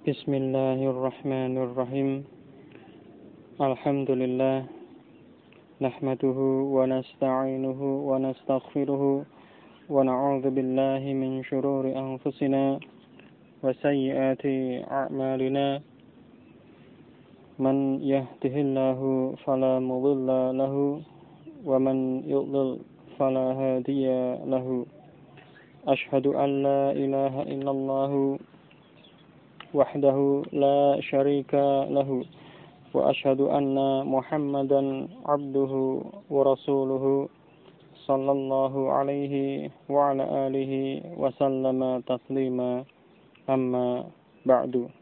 Bismillahirrahmanirrahim. Alhamdulillah. Nahmaduhu wa nasta'inuhu wa nastaghfiruhu wa na'udzu billahi min shururi anfusina wa sayyiati a'malina. Man yahdihillahu fala mudilla lahu wa man yudlil fala hadiya lahu. Ashhadu an la ilaha illallah wahdahu la syarika lahu wa ashhadu anna Muhammadan abduhu wa rasuluhu sallallahu alaihi wa ala alihi wa sallama taslima, amma ba'du.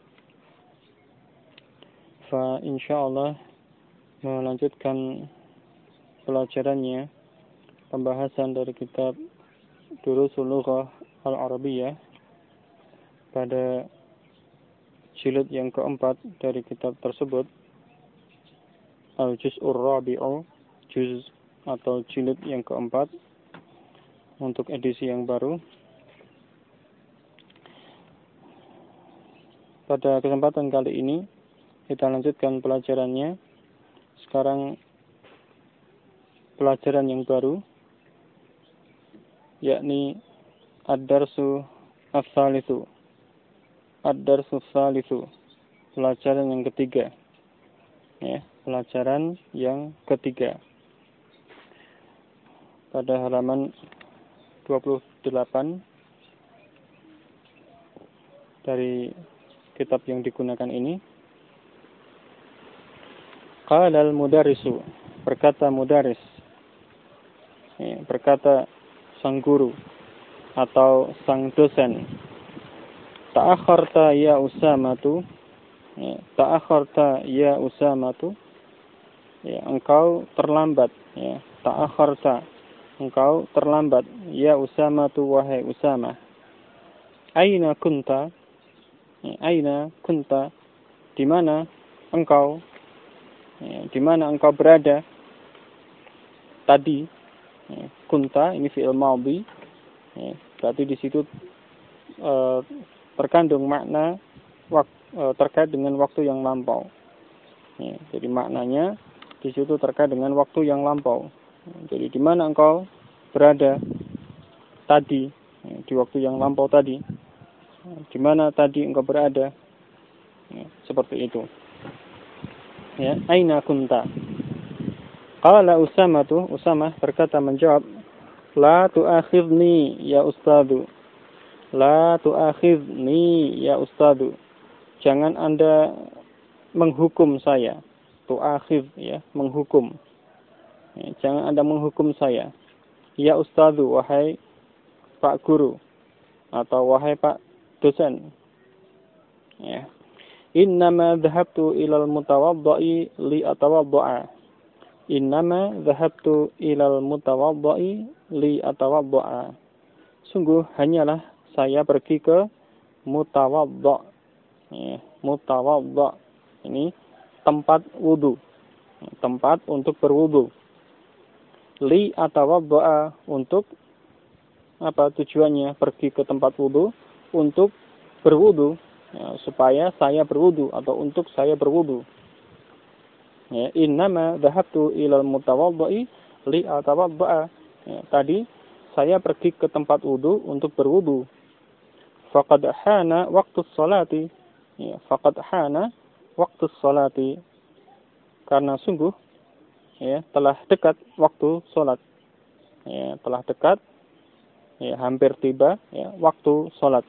Fa insyaallah melanjutkan pelajarannya pembahasan dari kitab Durusul Lughah Al-Arabiyyah pada jilid yang keempat dari kitab tersebut, Al-Juz'ur Rabi'u, juz atau jilid yang keempat untuk edisi yang baru. Pada kesempatan kali ini kita lanjutkan pelajarannya. Sekarang pelajaran yang baru, yakni Ad-Darsu As-Salisu. Ad-Darsu As-Salisu, pelajaran yang ketiga. Ya, pelajaran yang ketiga. Pada halaman 28 dari kitab yang digunakan ini. Qala al-mudarrisu, berkata mudarris. Ya, berkata sang guru atau sang dosen. Ta'akharta ya Usamatu, ya, ta'akharta ya Usamatu, ya, engkau terlambat, ya, ta'akharta, engkau terlambat, ya Usamatu, wahai Usamah. Aina kunta, ya, aina kunta, di mana engkau, ya, di mana engkau berada tadi. Ya, kunta ini fi'il madhi, ya, berarti di situ terkandung makna terkait dengan waktu yang lampau. Ya, jadi maknanya di situ terkait dengan waktu yang lampau. Ya, jadi di mana engkau berada tadi, ya, di waktu yang lampau tadi. Ya, di mana tadi engkau berada. Ya, seperti itu. Ya, aina kunta. Qala Usamah berkata menjawab, la tu'akhidni ya ustadu. La tu'akhidni ya ustadu. Jangan Anda menghukum saya. Tu'akhid, ya, menghukum. Ya, jangan Anda menghukum saya. Ya ustadu, wahai Pak Guru. Atau wahai Pak Dosen. Ya. Innama dhahabtu ilal mutawadda'i li atawadda'a. Innama dhahabtu ilal mutawadda'i li atawadda'a. Sungguh hanyalah saya pergi ke mutawadda. Ya, mutawadda ini tempat wudu, tempat untuk berwudu. Li atawadda, untuk apa tujuannya pergi ke tempat wudu? Untuk berwudu, ya, supaya saya berwudu atau untuk saya berwudu. Ya, innama dhahabtu ilal mutawadda'i li atawadda. Ya, tadi saya pergi ke tempat wudu untuk berwudu. Faqad hana waktu sholati, ya, faqad hana waktu sholati, karena sungguh, ya, telah dekat waktu sholat, ya, telah dekat, ya, hampir tiba, ya, waktu sholat.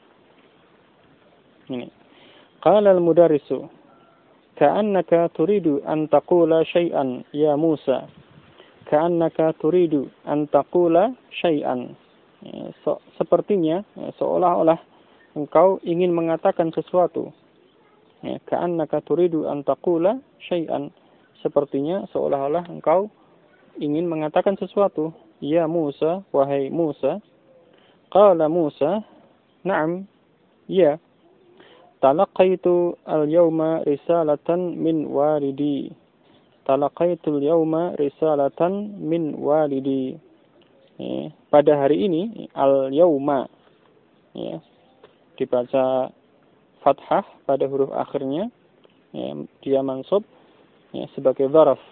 Ini. Qala al-mudarrisu, ka'annaka turidu an taqula syai'an ya Musa. Ka'annaka turidu an taqula syai'an. Ya, sepertinya, ya, seolah-olah engkau ingin mengatakan sesuatu. Ya, ka'annaka turidu an taqula syai'an. Sepertinya seolah-olah engkau ingin mengatakan sesuatu. Ya Musa, wahai Musa. Qala Musa, na'am, ya. Talaqaitu al-yawma risalatan min walidi. Talaqaitu al-yawma risalatan min walidi. Ya, pada hari ini, al-yawma, ya, dibaca fathah pada huruf akhirnya, ya, dia mansub, ya, sebagai dzaraf.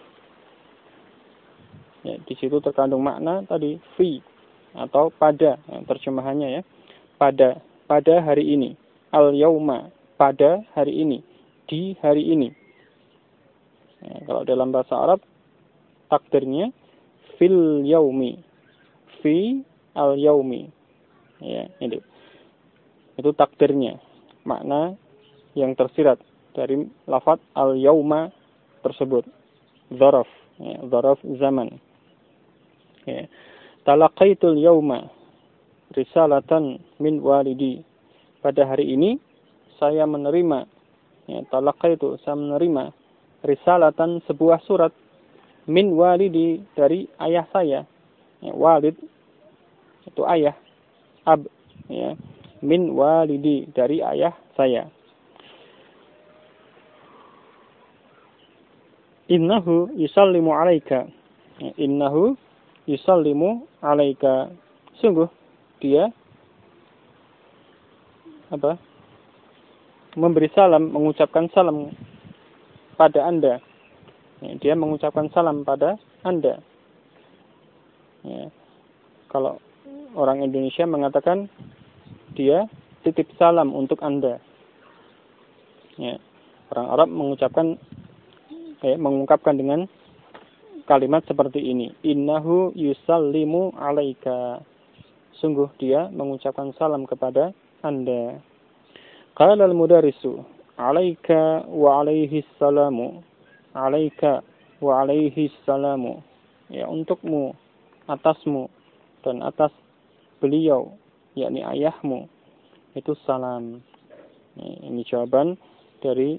Ya, di situ terkandung makna tadi fi atau pada, ya, terjemahannya ya. Pada hari ini. Al-yauma, pada hari ini, di hari ini. Ya, kalau dalam bahasa Arab takdirnya fil yaumi, fi al-yaumi. Ya, itu takdirnya, makna yang tersirat dari lafaz al-yauma tersebut, dzaraf, ya, dzaraf zaman. Ya. Talaqaitul yauma risalatan min walidi. Pada hari ini saya menerima, ya, talaqaitu, saya menerima risalatan, sebuah surat, min walidi, dari ayah saya. Ya, walid itu ayah, ab, ya, min walidi, dari ayah saya. Innahu yusallimu alaika. Ya, innahu yusallimu alaika. Sungguh dia memberi salam, mengucapkan salam pada Anda. Ya, dia mengucapkan salam pada Anda. Ya, kalau orang Indonesia mengatakan dia titip salam untuk Anda. Ya, orang Arab mengungkapkan dengan kalimat seperti ini. Innahu yusallimu alaika. Sungguh dia mengucapkan salam kepada Anda. Qala al-mudarrisu alaika wa alaihi salamu. Alaika wa alaihi salamu. Ya, untukmu, atasmu, dan atas beliau, yakni ayahmu, itu salam. Ini jawaban dari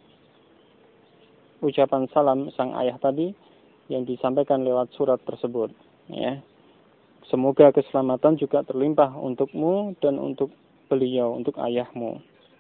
ucapan salam sang ayah tadi yang disampaikan lewat surat tersebut. Ya. Semoga keselamatan juga terlimpah untukmu dan untuk beliau, untuk ayahmu.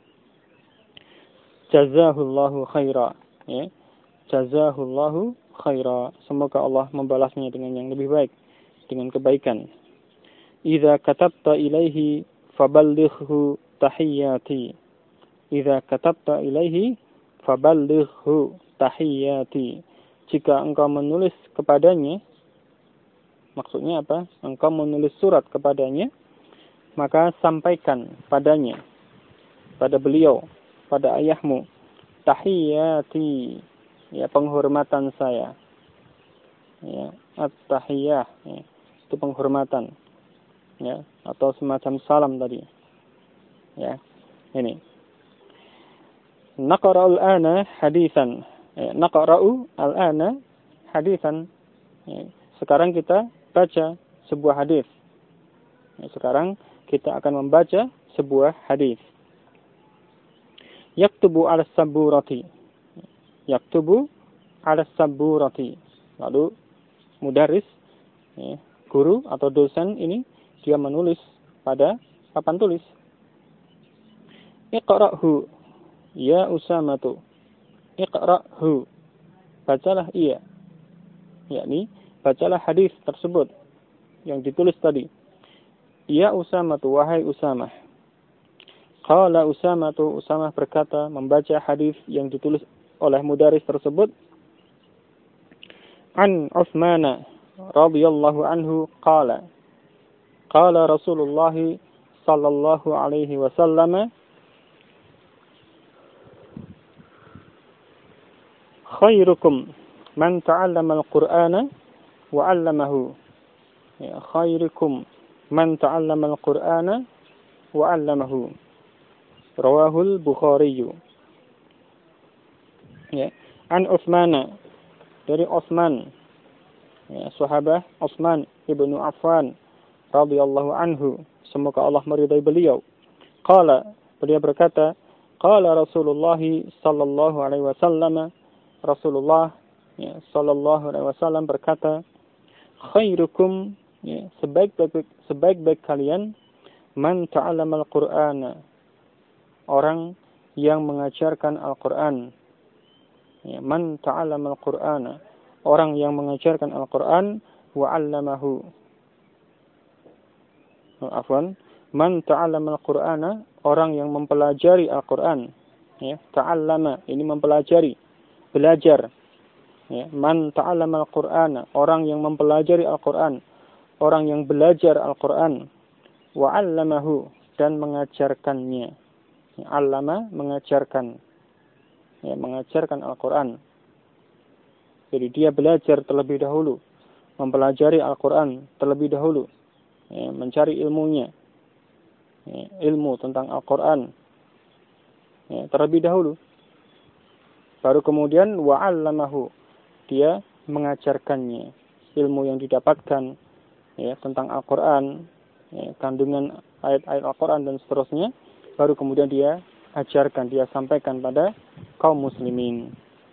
Jazahullahu khaira. Ya. Jazahullahu khaira. Semoga Allah membalasnya dengan yang lebih baik, dengan kebaikan. Idza katabta ilaihi faballighhu tahiyyati. Idza katabta ilaihi faballighhu tahiyyati. Jika engkau menulis kepadanya, maksudnya apa? Engkau menulis surat kepadanya, maka sampaikan padanya, pada beliau, pada ayahmu, tahiyyati, ya, penghormatan saya. Ya, at-tahiyyah, ya, itu penghormatan. Ya, atau semacam salam tadi. Ya, ini. Naqra'ul ana haditsan. Ya, naqra'u al-ana haditsan. Ya, sekarang kita baca sebuah hadis. Ya, sekarang kita akan membaca sebuah hadis. Yaktubu 'ala saburati. Yaktubu 'ala saburati. Lalu mudarris, ya, guru atau dosen ini dia menulis pada papan tulis. Iqra'hu ya Usamatu. Iqra'hu. Bacalah ia. Yakni bacalah hadis tersebut yang ditulis tadi. Ya Usamatu, wahai Usamah. Qala Usamatu, Usamah berkata membaca hadis yang ditulis oleh mudaris tersebut. An Utsman radhiyallahu anhu qala. Qala Rasulullah sallallahu alaihi wasallam, khairukum man ta'allama al-Qur'ana wa 'allamahu. Ya, khairukum man ta'allama al-Qur'ana wa 'allamahu. Rawahul Bukhari. Ya, an Utsman, dari Utsman, ya, sahabat Utsman ibnu Affan radhiyallahu anhu, semoga Allah meridai beliau. Qala, beliau berkata, qala Rasulullah sallallahu alaihi wasallam, Rasulullah, ya, sallallahu alaihi wasallam berkata, khairukum, ya, sebaik-baik kalian, man ta'allama al-Qur'ana, orang yang mengajarkan Al-Qur'an. Ya, man ta'allama al-Qur'ana, orang yang mengajarkan Al-Qur'an, wa 'allamahu. Man ta'allama al-Qur'ana, orang yang mempelajari Al-Qur'an. Ya, ta'allama ini mempelajari, belajar. Ya, man ta'allama al-Qur'ana, orang yang mempelajari Al-Qur'an, orang yang belajar Al-Qur'an, wa 'allamahu, dan mengajarkannya. Ya, 'allama mengajarkan. Ya, mengajarkan Al-Qur'an. Jadi dia belajar terlebih dahulu, mempelajari Al-Qur'an terlebih dahulu, ya, mencari ilmunya, ya, ilmu tentang Al-Qur'an, ya, terlebih dahulu. Baru kemudian wa'allamahu, dia mengajarkannya ilmu yang didapatkan, ya, tentang Al-Qur'an, ya, kandungan ayat-ayat Al-Qur'an dan seterusnya. Baru kemudian dia ajarkan, dia sampaikan pada kaum muslimin,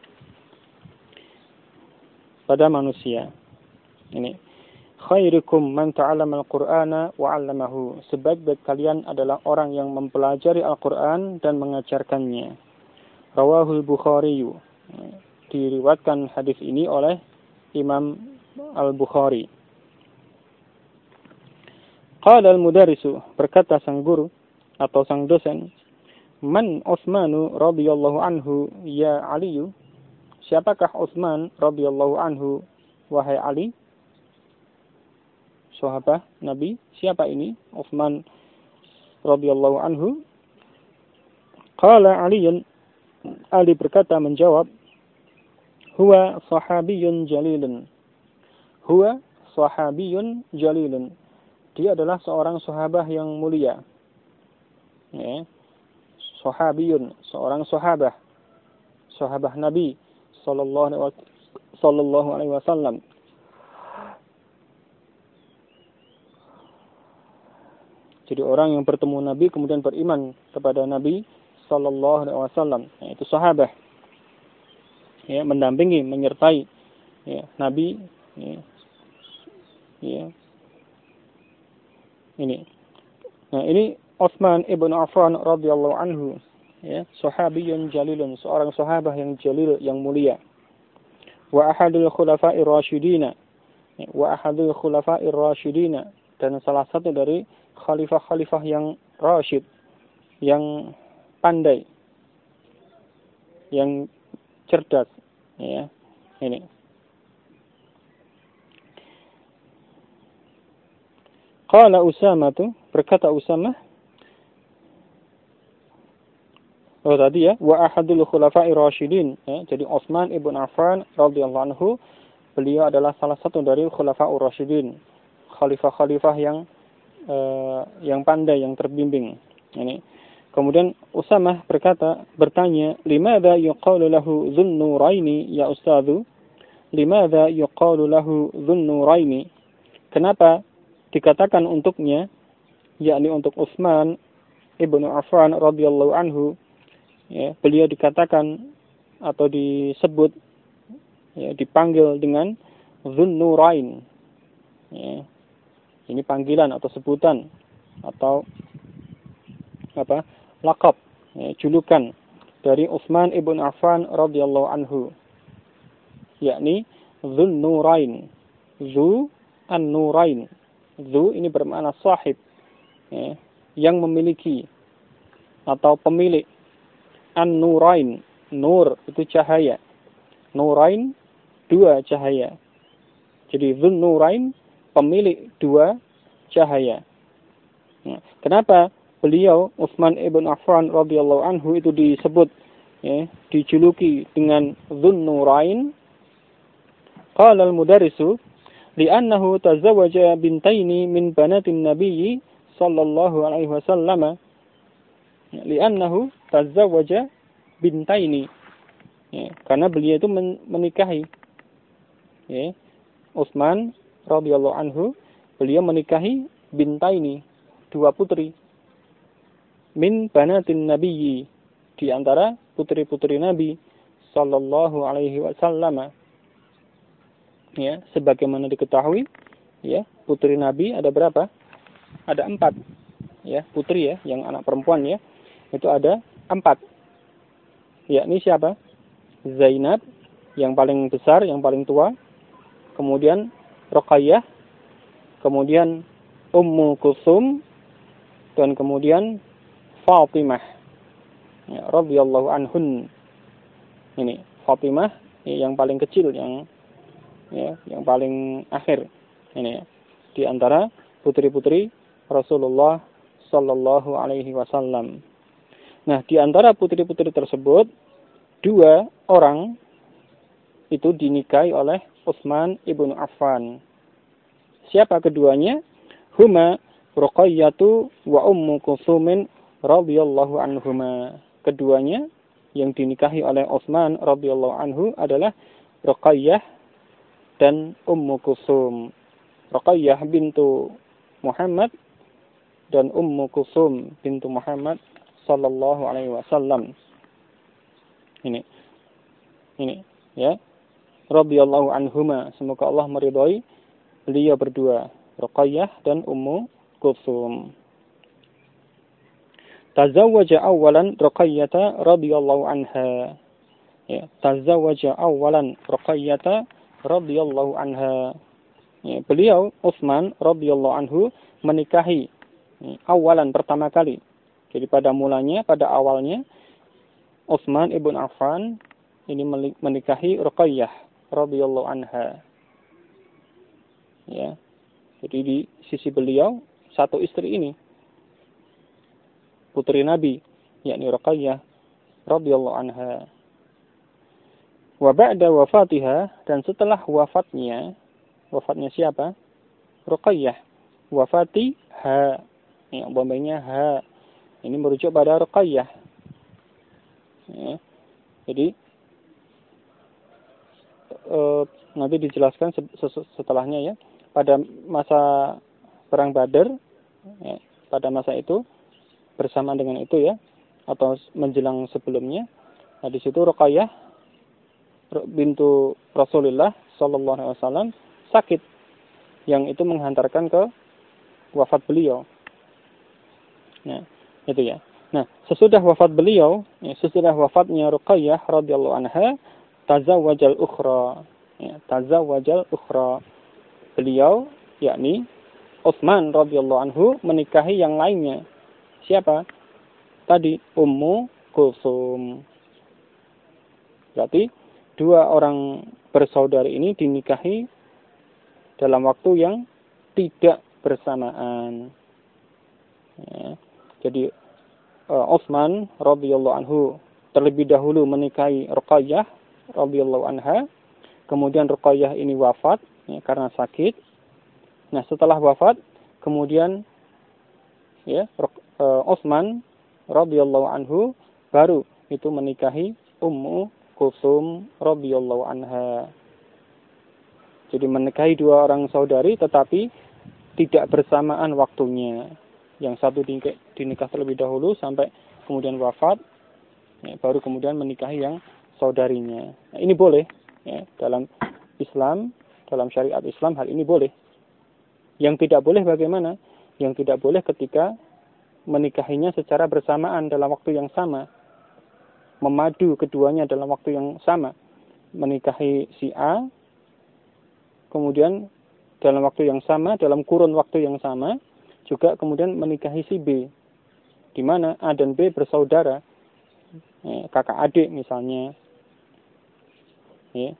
pada manusia. Ini khairukum man ta'allama al-Qur'ana wa 'allamahu. Sebaik-baik kalian adalah orang yang mempelajari Al-Qur'an dan mengajarkannya. Rawahul Bukhari. Diriwayatkan hadis ini oleh Imam Al-Bukhari. Qala al-mudarrisu, berkata sang guru atau sang dosen, man Utsmanu radhiyallahu anhu ya Ali. Siapakah Utsman radhiyallahu anhu, wahai Ali? Sahabat Nabi, siapa ini Utsman radhiyallahu anhu? Qala Ali berkata menjawab, huwa sahabiyun jalilun. Huwa sahabiyun jalilun. Dia adalah seorang sahabat yang mulia. Ya. Sahabiyun, seorang sahabat. Sahabat Nabi sallallahu alaihi wasallam. Jadi orang yang bertemu Nabi kemudian beriman kepada Nabi sallallahu alaihi wasallam, yaitu sahabat. Ya, mendampingi, menyertai, ya, Nabi, ya. Ya. Ini. Nah, ini Utsman ibn Affan radhiyallahu anhu, ya, sahabiyun jalilun, seorang sahabat yang jalil, yang mulia. Wa ahadul khulafa'ir rasyidina. Wa ahadul khulafa'ir rasyidina, dan salah satu dari khalifah-khalifah yang rasyid, yang pandai, yang cerdas, ya. Ini. Qala Usamah, berkata Usamah, oh tadi ya, wa ahadul khulafa'ir rasyidin, ya, jadi Utsman ibn Affan radhiyallahu anhu, beliau adalah salah satu dari khulafa'ur rasyidin, khalifah-khalifah yang pandai, yang terbimbing. Ini. Kemudian Usamah bertanya, limadha yuqalu lahu Dzunnuraini ya ustadzu? Limadha yuqalu lahu Dzunnuraini? Kenapa dikatakan untuknya, yakni untuk Utsman ibn Affan radhiyallahu anhu, ya, beliau dikatakan atau disebut, ya, dipanggil dengan Dzunnurain. Ya. Ini panggilan atau sebutan atau apa? Laqab, ya, julukan dari Utsman ibn Affan radhiyallahu anhu, yakni Dzunnurain. Dzu an-Nurain. Dzu ini bermakna sahib, ya, yang memiliki atau pemilik. An-Nurain, nur itu cahaya. Nurain, dua cahaya. Jadi Dzunnurain, pemilik dua cahaya. Nah, kenapa beliau Utsman ibn Affan radhiyallahu anhu itu disebut, ya, dijuluki dengan Dzunnurain? Qala al-mudarrisu li'annahu tazawwaja bintaini min banatin nabiyyi sallallahu alaihi wasallam. Li'annahu tazawwaja bintaini, ya, karena beliau itu menikahi, ya, Utsman radhiyallahu anhu, beliau menikahi bintaini, dua putri, min banatin nabiyyi, di antara putri-putri Nabi sallallahu alaihi wasallam. Ya, sebagaimana diketahui, ya, putri Nabi ada berapa? Ada 4. Ya, putri, ya, yang anak perempuan, ya, itu ada 4. Yakni siapa? Zainab, yang paling besar, yang paling tua. Kemudian Ruqayyah, kemudian Ummu Kulsum, dan kemudian Fatimah ya, radhiyallahu anhun. Ini Fatimah yang paling kecil, yang paling akhir ini ya, di antara putri-putri Rasulullah sallallahu alaihi wasallam. Nah, di antara putri-putri tersebut 2 orang itu dinikahi oleh Utsman ibnu Affan. Siapa keduanya? Huma Ruqayyatu wa Ummu Kulsum radhiyallahu anhuma. Keduanya yang dinikahi oleh Utsman radhiyallahu anhu adalah Ruqayyah dan Ummu Kulsum. Ruqayyah bintu Muhammad dan Ummu Kulsum bintu Muhammad sallallahu alaihi wasallam. Ini ya. Radhiyallahu anhuma, semoga Allah meridhai beliau berdua, Ruqayyah dan Ummu Kulsum. Tazawwaja awalan Ruqayyata radhiyallahu anha. Ya, tazawwaja awalan Ruqayyata radhiyallahu anha. Ya, beliau Utsman radhiyallahu anhu menikahi awalan pertama kali. Jadi pada awalnya Utsman ibn Affan ini menikahi Ruqayyah radhiyallahu anha. Ya. Jadi di sisi beliau satu istri ini, putri Nabi, yakni Ruqayyah radhiyallahu anha. Wa ba'da wafatiha, dan setelah wafatnya siapa? Ruqayyah. Wafatiha. Ya, umpamanya ha. Ini merujuk pada Ruqayyah. Ya. Jadi nanti dijelaskan setelahnya ya. Pada masa perang Badar, ya, pada masa itu bersamaan dengan itu ya, atau menjelang sebelumnya. Nah, di situ Ruqayyah bintu Rasulullah sallallahu alaihi wasallam sakit, yang itu menghantarkan ke wafat beliau. Nah, itu ya. Nah, sesudah wafatnya Ruqayyah radhiyallahu anha, tazawwajal ukhra. Ya, tazawwajal ukhra. Beliau, yakni Utsman radhiyallahu anhu, menikahi yang lainnya. Siapa? Tadi Ummu Kulsum. Berarti 2 orang bersaudari ini dinikahi dalam waktu yang tidak bersamaan. Ya. Jadi Utsman radhiyallahu anhu terlebih dahulu menikahi Ruqayyah radhiyallahu anha. Kemudian Ruqayyah ini wafat ya, karena sakit. Nah, setelah wafat kemudian ya Utsman radhiyallahu anhu baru itu menikahi Ummu Kulsum radhiyallahu anha. Jadi menikahi 2 orang saudari tetapi tidak bersamaan waktunya. Yang satu dinikah terlebih dahulu sampai kemudian wafat, ya, baru kemudian menikahi yang saudarinya. Nah, ini boleh ya, dalam Islam, dalam syariat Islam hal ini boleh. Yang tidak boleh bagaimana? Yang tidak boleh ketika menikahinya secara bersamaan dalam waktu yang sama. Memadu keduanya dalam waktu yang sama. Menikahi si A, kemudian dalam waktu yang sama, dalam kurun waktu yang sama, juga kemudian menikahi si B. Di mana A dan B bersaudara. Ya, kakak adik misalnya. Ya.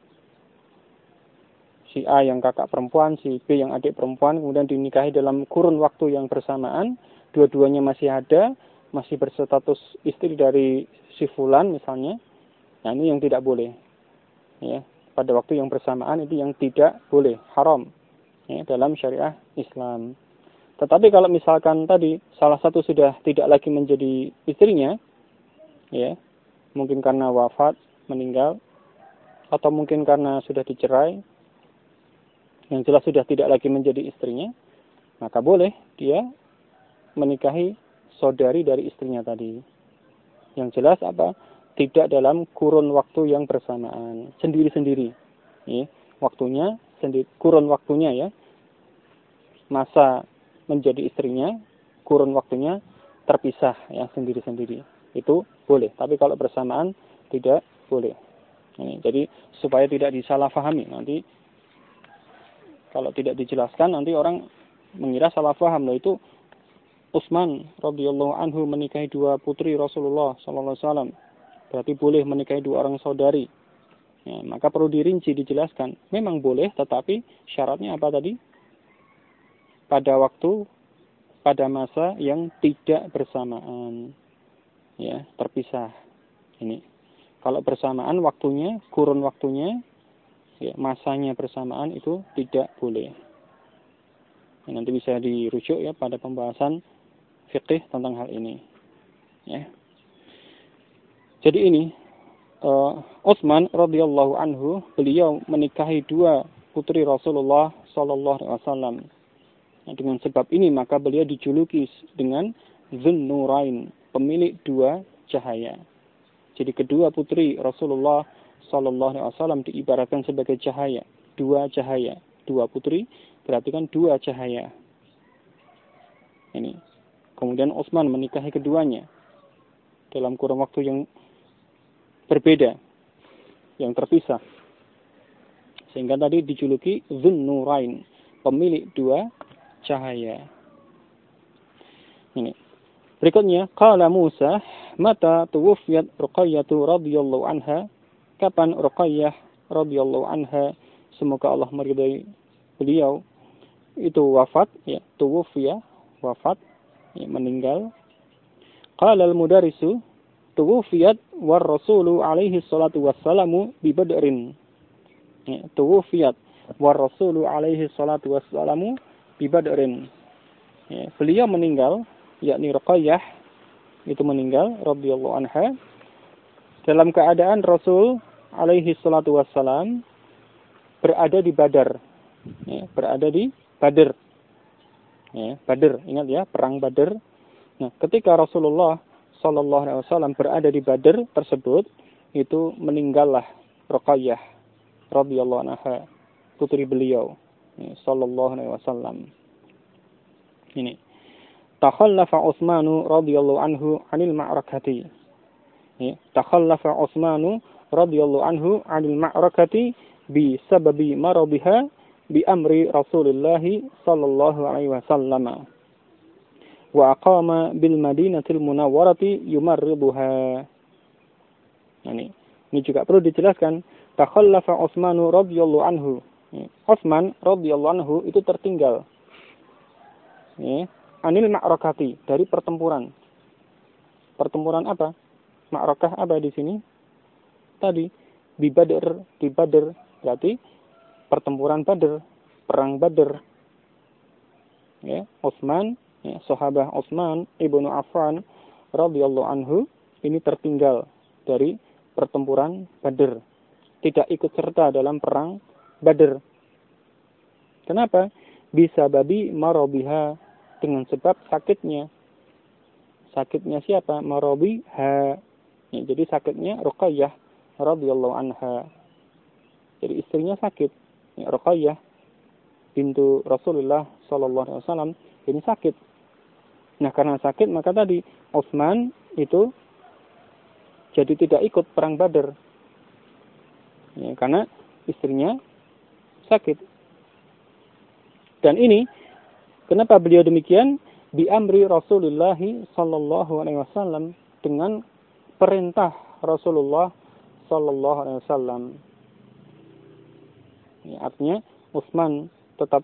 Si A yang kakak perempuan, si B yang adik perempuan, kemudian dinikahi dalam kurun waktu yang bersamaan, dua-duanya masih ada, masih berstatus istri dari si fulan misalnya. Nah, ini yang tidak boleh. Ya, pada waktu yang bersamaan itu yang tidak boleh, haram ya, dalam syariah Islam. Tetapi kalau misalkan tadi salah satu sudah tidak lagi menjadi istrinya, ya, mungkin karena wafat, meninggal, atau mungkin karena sudah dicerai, yang jelas sudah tidak lagi menjadi istrinya, maka boleh dia menikahi saudari dari istrinya tadi. Yang jelas apa? Tidak dalam kurun waktu yang bersamaan, sendiri-sendiri. Ya, waktunya sendiri, kurun waktunya ya. Masa menjadi istrinya, kurun waktunya terpisah ya, sendiri-sendiri. Itu boleh, tapi kalau bersamaan tidak boleh. Ini, jadi supaya tidak disalahpahami, nanti kalau tidak dijelaskan nanti orang mengira salah paham loh, itu Utsman radhiyallahu anhu menikahi dua putri Rasulullah sallallahu alaihi wasallam, berarti boleh menikahi dua orang saudari. Ya, maka perlu dirinci, dijelaskan. Memang boleh, tetapi syaratnya apa tadi? Pada masa yang tidak bersamaan. Ya, terpisah. Ini. Kalau bersamaan waktunya, kurun waktunya, ya, masanya bersamaan itu tidak boleh. Ya, nanti bisa dirujuk ya pada pembahasan fikih tentang hal ini. Ya. Jadi ini Utsman radhiyallahu anhu, beliau menikahi dua putri Rasulullah sallallahu alaihi wasallam. Nah, dengan sebab ini maka beliau dijuluki dengan Dzun-Nurain, pemilik dua cahaya. Jadi kedua putri Rasulullah sallallahu alaihi wasallam diibaratkan sebagai cahaya, dua cahaya. Dua putri berarti kan dua cahaya. Ini. Kemudian Utsman menikahi keduanya dalam kurun waktu yang berbeda, yang terpisah. Sehingga tadi dijuluki Dzun-Nurain, pemilik dua cahaya. Ini. Berikutnya, qala Musa, mata tuwfiyat Ruqayyah radhiyallahu anha? Kapan Ruqayyah radhiyallahu anha, semoga Allah meridai beliau, itu wafat, ya, tuwfiya, wafat, ya, meninggal. Qala al-mudarrisu tuwfiyat war rasulu alaihi salatu wassalamu bi Badrin. Ya, tuwfiyat war rasulu alaihi salatu wassalamu bi Badrin. Ya, beliau meninggal, yakni Ruqayyah itu meninggal radhiyallahu anha dalam keadaan Rasul alaihi salatu wassalam berada di Badar. Ya, berada di Badar. Ya, Badar, ingat ya, perang Badar. Nah, ketika Rasulullah sallallahu alaihi wasallam berada di Badar tersebut, itu meninggallah Ruqayyah radhiyallahu anha, putri beliau, ya, sallallahu alaihi wasallam. Ini. Takhallafa Utsmanu radhiyallahu anhu 'anil ma'rakati. Ya, takhallafa Utsmanu radhiyallahu anhu 'anil ma'rakati bi sababi maradiha bi amri Rasulullah sallallahu alaihi wasallam. Wa aqama bil Madinatil Munawwarati yumarriduha. Ini juga perlu dijelaskan. Takhallafa Utsmanu radhiyallahu anhu. Utsman radhiyallahu anhu itu tertinggal. Anil ma'rakati, dari pertempuran. Pertempuran apa? Ma'rakah apa di sini? Tadi di Badr berarti pertempuran Badr, perang Badr. Ya, Utsman, ya, sahabat Utsman ibnu Affan radhiyallahu anhu ini tertinggal dari pertempuran Badr, tidak ikut serta dalam perang Badr. Kenapa? Bisa babi marabiha, dengan sebab sakitnya. Sakitnya siapa? Marabiha. Ya, jadi sakitnya Ruqayyah radhiyallahu anha. Jadi istrinya sakit. Ya, Ruqayyah bintu Rasulullah sallallahu alaihi wasallam ini sakit. Nah, karena sakit maka tadi Utsman itu jadi tidak ikut perang Badar. Ya, karena istrinya sakit. Dan ini kenapa beliau demikian? Bi amri Rasulullah sallallahu alaihi wasallam, dengan perintah Rasulullah sallallahu alaihi wasallam. Ya, artinya Utsman tetap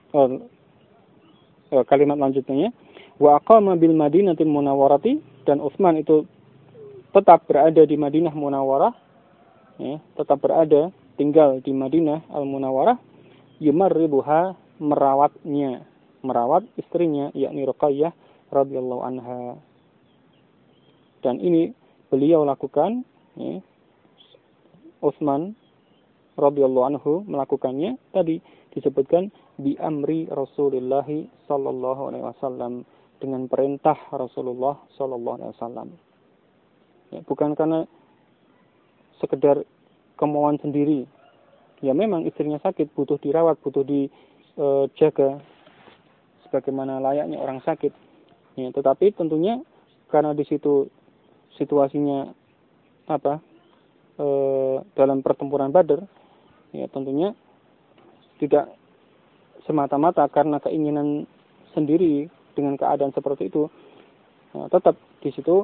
kalimat lanjutnya, wa aqama bil Madinatil Munawwarati, dan Utsman itu tetap berada di Madinah Munawwarah, ya, tetap berada tinggal di Madinah Al-Munawwarah, yumarribuha, merawatnya, merawat istrinya yakni Ruqayyah radhiyallahu anha. Dan ini beliau lakukan, ya, Utsman radhiyallahu anhu melakukannya tadi disebutkan bi amri Rasulullah sallallahu alaihi wasallam, dengan perintah Rasulullah sallallahu alaihi wasallam. Ya, bukan karena sekedar kemauan sendiri. Ya, memang istrinya sakit, butuh dirawat, butuh dijaga sebagaimana layaknya orang sakit. Ya, tetapi tentunya karena di situ situasinya dalam pertempuran Badar, ya tentunya tidak semata-mata karena keinginan sendiri dengan keadaan seperti itu, tetap di situ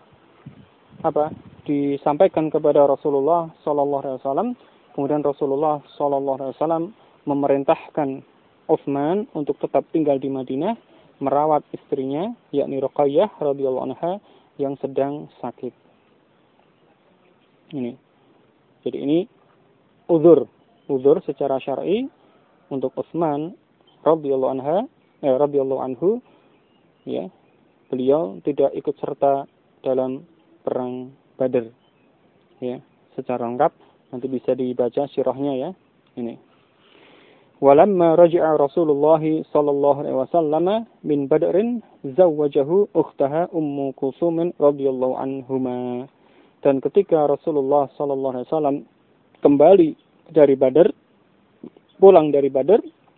disampaikan kepada Rasulullah sallallahu alaihi wasallam. Kemudian Rasulullah sallallahu alaihi wasallam memerintahkan Utsman untuk tetap tinggal di Madinah, merawat istrinya yakni Ruqayyah radhiyallahu anha yang sedang sakit. Ini. Jadi ini uzur secara syar'i untuk Utsman radhiyallahu anhu, ya. Beliau tidak ikut serta dalam perang Badar. Ya, secara lengkap nanti bisa dibaca sirahnya ya. Ini. Walamma raja'a Rasulullah sallallahu alaihi wasallam min Badrin zawwajahu ukhtaha Ummu Kulsum radhiyallahu anhuma. Dan ketika Rasulullah sallallahu alaihi wasallam kembali dari Badar, pulang dari Badar,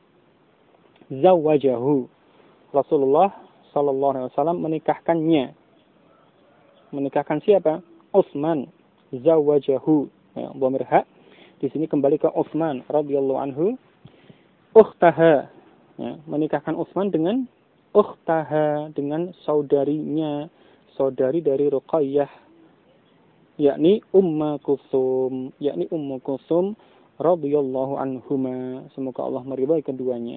zawwajahu, Rasulullah sallallahu alaihi wasallam menikahkannya. Menikahkan siapa? Utsman. Zawwajahu. Ya, dhamir ha di sini kembali ke Utsman radhiyallahu anhu. Ukhtaha. Ya, menikahkan Utsman dengan ukhtaha, dengan saudarinya, saudari dari Ruqayyah, yakni Ummu Kulsum radhiyallahu anhuma. Semoga Allah meridhai keduanya.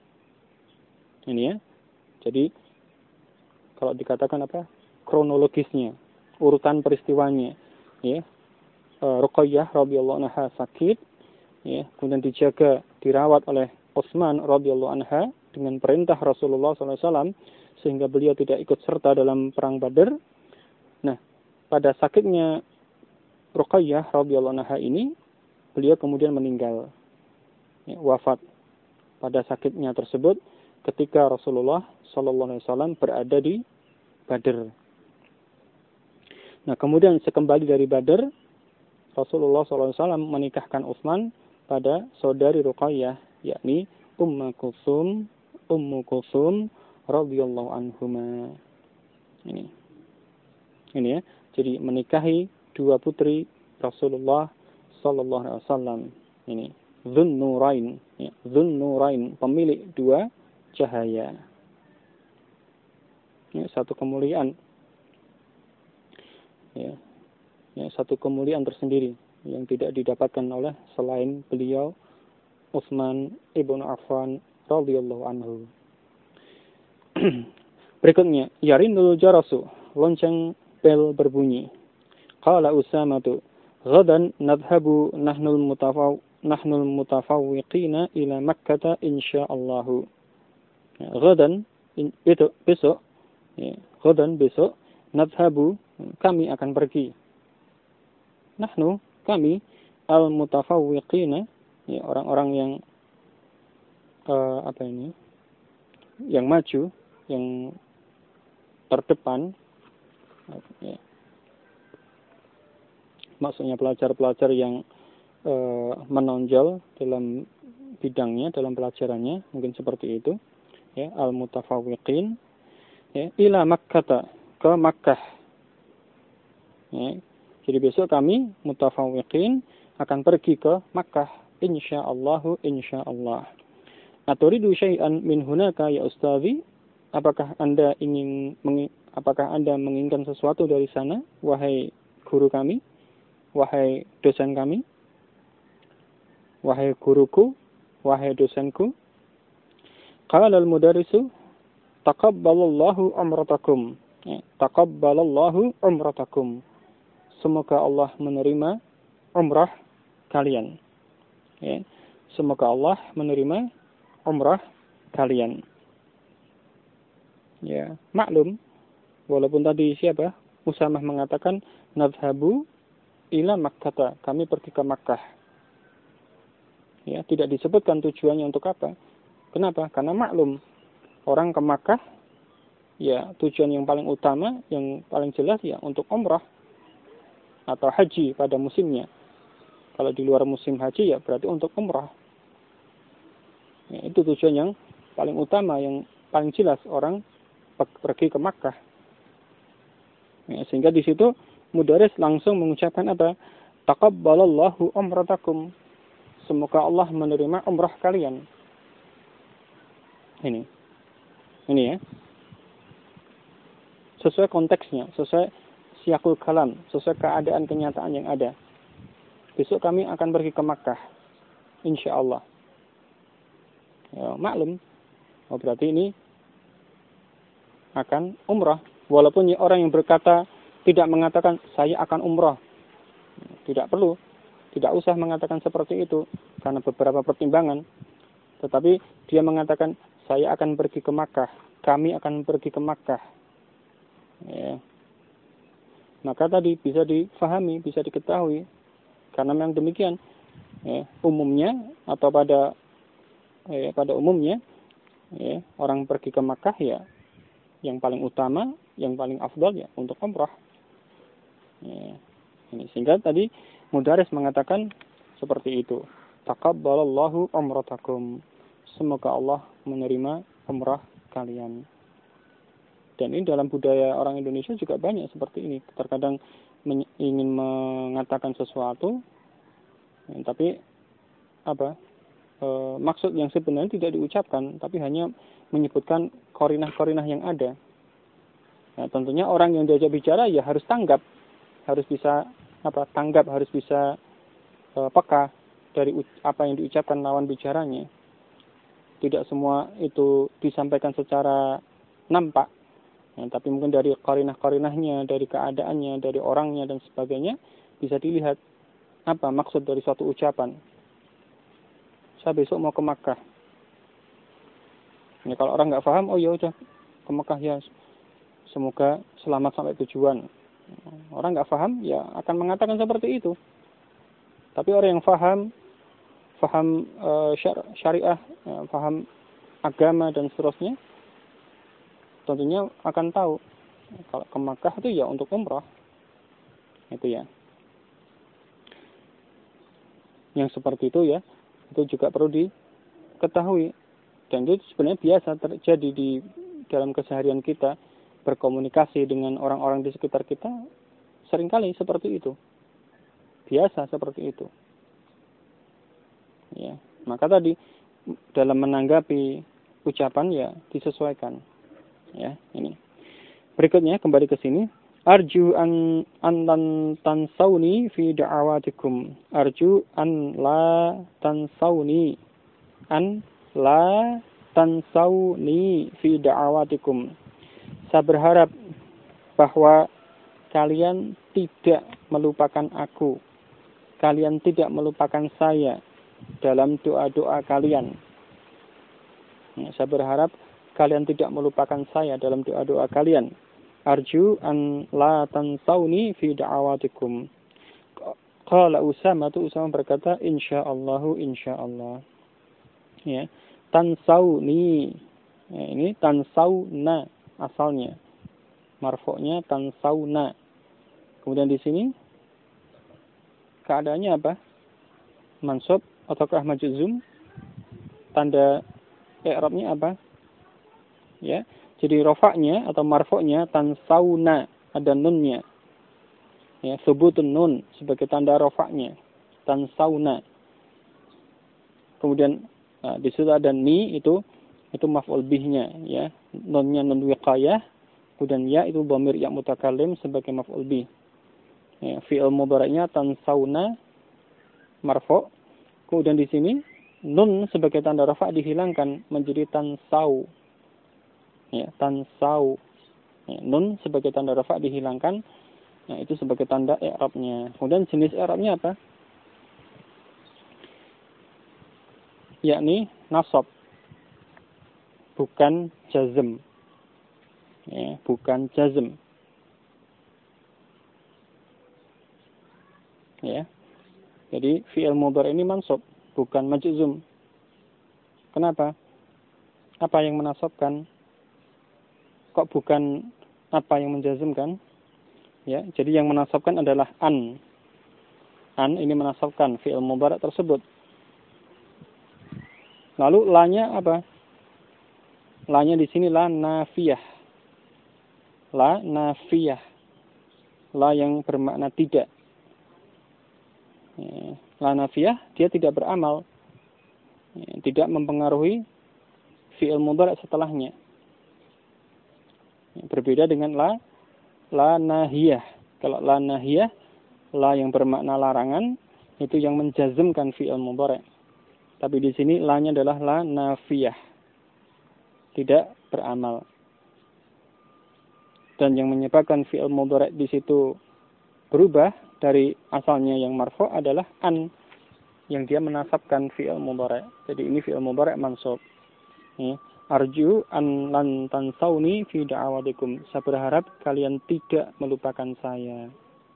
Ini ya. Jadi kalau dikatakan kronologisnya, urutan peristiwanya, ya. Ruqayyah radhiyallahu anha sakit, ya, kemudian dijaga, dirawat oleh Utsman radhiyallahu anha dengan perintah Rasulullah SAW, sehingga beliau tidak ikut serta dalam perang Badar. Nah, pada sakitnya Ruqayyah radhiyallahu anha ini, beliau kemudian meninggal, ya, wafat pada sakitnya tersebut ketika Rasulullah SAW berada di Badar. Nah, kemudian sekembali dari Badar, Rasulullah SAW menikahkan Utsman pada saudari Ruqayyah, yakni Ummu Kulsum radhiyallahu anhuma. Ini ya. Jadi menikahi dua putri Rasulullah sallallahu alaihi wasallam. Ini Dzunnurain, ya, Dzunnurain, pemilik dua cahaya. Ya, satu kemuliaan. Ya, satu kemuliaan tersendiri yang tidak didapatkan oleh selain beliau, Utsman ibn Affan radhiyallahu anhu. Berikutnya, yarinul jarasu, lonceng bel berbunyi. Qala Usamatu, ghadan nadhhabu nahnul mutafawwiqina ila Makkah insyaallah. Ghadan besok, ya, ghadan besok, nadhhabu kami akan pergi. Nahnu, kami, al-mutafawwiqina, ya, orang-orang yang yang maju, yang terdepan, ya. Maksudnya pelajar-pelajar yang menonjol dalam bidangnya, dalam pelajarannya, mungkin seperti itu, ya, al-mutafawwiqin, ya, ila Makkah, ke Makkah, ya. Jadi besok kami mutafawwiqin akan pergi ke Makkah, insyaallah. Aturidu syai'an min hunaka ya ustazi? Apakah Anda menginginkan sesuatu dari sana, wahai guru kami, wahai dosen kami, wahai guruku, wahai dosenku? Qala al-mudarrisu, taqabbalallahu umratakum. Ya, taqabbalallahu umratakum. Semoga Allah menerima umrah kalian. Ya, semoga Allah menerima umrah kalian. Ya, maklum, walaupun tadi Usamah mengatakan nadhhabu ila Makkah, kami pergi ke Makkah. Ya, tidak disebutkan tujuannya untuk apa. Kenapa? Karena maklum, orang ke Makkah, ya, tujuan yang paling utama, yang paling jelas ya untuk umrah atau haji pada musimnya. Kalau di luar musim haji ya berarti untuk umrah. Ya, itu tujuan yang paling utama, yang paling jelas orang pergi ke Makkah. Ya, sehingga di situ mudarris langsung mengucapkan apa? Taqabbalallahu umratakum. Semoga Allah menerima umrah kalian. Ini ya. sesuai konteksnya, sesuai siyakul kalam, sesuai keadaan kenyataan yang ada. Besok kami akan pergi ke Makkah, insya Allah. Ya, maklum, berarti ini akan umrah. Walaupun orang yang berkata tidak mengatakan saya akan umrah, tidak perlu, tidak usah mengatakan seperti itu karena beberapa pertimbangan. Tetapi dia mengatakan saya akan pergi ke Makkah, kami akan pergi ke Makkah. Ya. Maka tadi bisa difahami, bisa diketahui. Karena memang demikian. Ya, umumnya atau pada umumnya ya, orang pergi ke Makkah ya yang paling utama, yang paling afdal ya untuk umrah. Ya, ini sehingga tadi Mudaris mengatakan seperti itu. Taqabbalallahu umratakum. Semoga Allah menerima umrah kalian. Dan ini dalam budaya orang Indonesia juga banyak seperti ini. Terkadang ingin mengatakan sesuatu, tapi maksud yang sebenarnya tidak diucapkan, tapi hanya menyebutkan korinah-korinah yang ada. Nah, tentunya orang yang diajak bicara ya harus tanggap, harus bisa tanggap, harus bisa peka dari apa yang diucapkan lawan bicaranya. Tidak semua itu disampaikan secara nampak. Ya, tapi mungkin dari korinah-korinahnya, dari keadaannya, dari orangnya dan sebagainya bisa dilihat apa maksud dari suatu ucapan. Saya besok mau ke Makkah. Ya, kalau orang nggak paham, oh ya udah ke Makkah ya, semoga selamat sampai tujuan. Orang nggak paham ya akan mengatakan seperti itu. Tapi orang yang paham syariah, paham agama dan seterusnya, tentunya akan tahu kalau ke Makkah itu ya untuk umrah. Itu ya. Yang seperti itu ya, itu juga perlu diketahui. Dan itu sebenarnya biasa terjadi di dalam keseharian kita, berkomunikasi dengan orang-orang di sekitar kita, seringkali seperti itu. Biasa seperti itu. Ya, maka tadi dalam menanggapi ucapan ya disesuaikan. Ya, ini. Berikutnya kembali ke sini. Arju an tansawni fi da'awatikum. Arju an la tansawni. An la tansawni fi da'awatikum. Saya berharap bahwa kalian tidak melupakan aku. Kalian tidak melupakan saya dalam doa-doa kalian. Ya, saya berharap kalian tidak melupakan saya dalam doa-doa kalian. Arju an la tansawni fi da'awatikum. Qala Usama berkata insyaallahu insyaallah. Ya, tansawni. Ya, ini tansawna asalnya. Marfu'nya tansawna. Kemudian di sini keadaannya apa? Mansub ataukah majzum? Tanda i'rabnya apa? Ya, jadi rofaknya atau marfu'nya tansawna, ada nunnya. Ya, subutun nun sebagai tanda rofaknya. Tansawna. Kemudian di situ ada ni itu maf'ul bihnya ya. Nunnya nun wiqayah, kemudian ya itu dhamir yang mutakallim sebagai maf'ul bih. Ya, fi'il mudhari'nya tansawna marfu'. Kemudian di sini nun sebagai tanda rafa' dihilangkan menjadi tansau. Ya, tansau. Ya, nun sebagai tanda rafa' dihilangkan. Ya, itu sebagai tanda i'rabnya. Kemudian jenis i'rabnya apa? Yakni nasab. Bukan jazm. Ya, bukan jazm. Ya. Jadi fi'il mudhari' ini mansub, bukan majzum. Kenapa? Apa yang menasabkan? Kok bukan apa yang menjazmkan? Ya, jadi yang menasabkan adalah an. An ini menasabkan fi'il mudhari' tersebut. Lalu la-nya apa? La-nya di sini la nafiyah. La nafiyah. La yang bermakna tidak. La nafiyah, dia tidak beramal. Tidak mempengaruhi fi'il mudhari' setelahnya. Berbeda dengan la la nahiyah. Kalau la nahiyah, la yang bermakna larangan, itu yang menjazmkan fi'il mudhari'. Tapi di sini la-nya adalah la nafiyah. Tidak beramal. Dan yang menyebabkan fi'il mudhari' di situ berubah dari asalnya yang marfu' adalah an, yang dia menasabkan fi'il mudhari'. Jadi ini fi'il mudhari' mansub. Arju an lan tansawni fi da'awatikum. Saya berharap kalian tidak melupakan saya.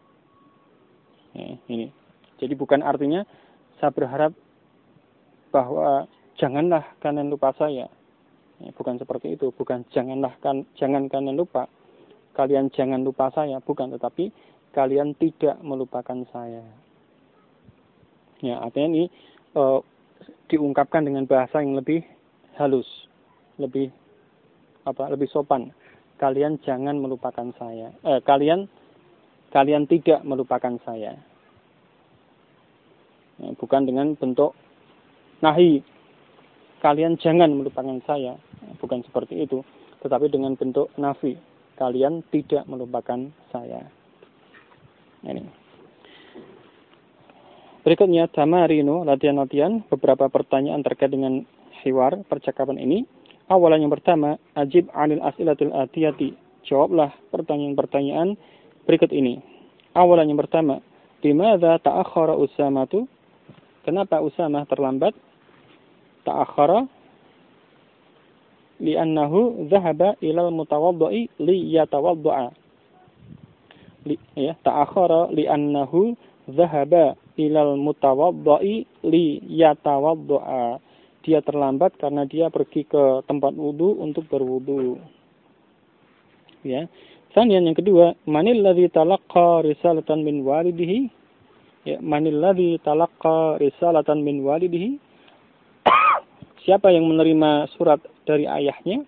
Ini. Jadi bukan artinya saya berharap bahwa janganlah kalian lupa saya. Bukan seperti itu. Bukan jangan kalian lupa. Kalian jangan lupa saya. Bukan, tetapi kalian tidak melupakan saya. Ya, artinya ini diungkapkan dengan bahasa yang lebih halus, lebih sopan. Kalian jangan melupakan saya. Kalian tidak melupakan saya. Ya, bukan dengan bentuk nahi. Kalian jangan melupakan saya. Bukan seperti itu. Tetapi dengan bentuk nafi. Kalian tidak melupakan saya. Ini. Berikutnya, tamarinu, latihan-latihan. Beberapa pertanyaan terkait dengan hiwar, percakapan ini. Awalan yang pertama, ajib anil as'ilatul atiyati. Jawablah pertanyaan-pertanyaan berikut ini. Awalan yang pertama, limadza ta'akhkhara Usamatu? Kenapa Usamah terlambat? Ta'akhkhara li'annahu dhahaba ilal mutawaddi'i liyatawadda'a. Ta'akhkhara li'annahu dhahaba ilal mutawaddi'i liyatawadda'a. Dia terlambat karena dia pergi ke tempat wudu untuk berwudu. Ya. Kemudian yang kedua, manil ladzi talaqqa risalatan min walidihi? Ya, manil ladzi talaqqa risalatan min walidihi? Siapa yang menerima surat dari ayahnya?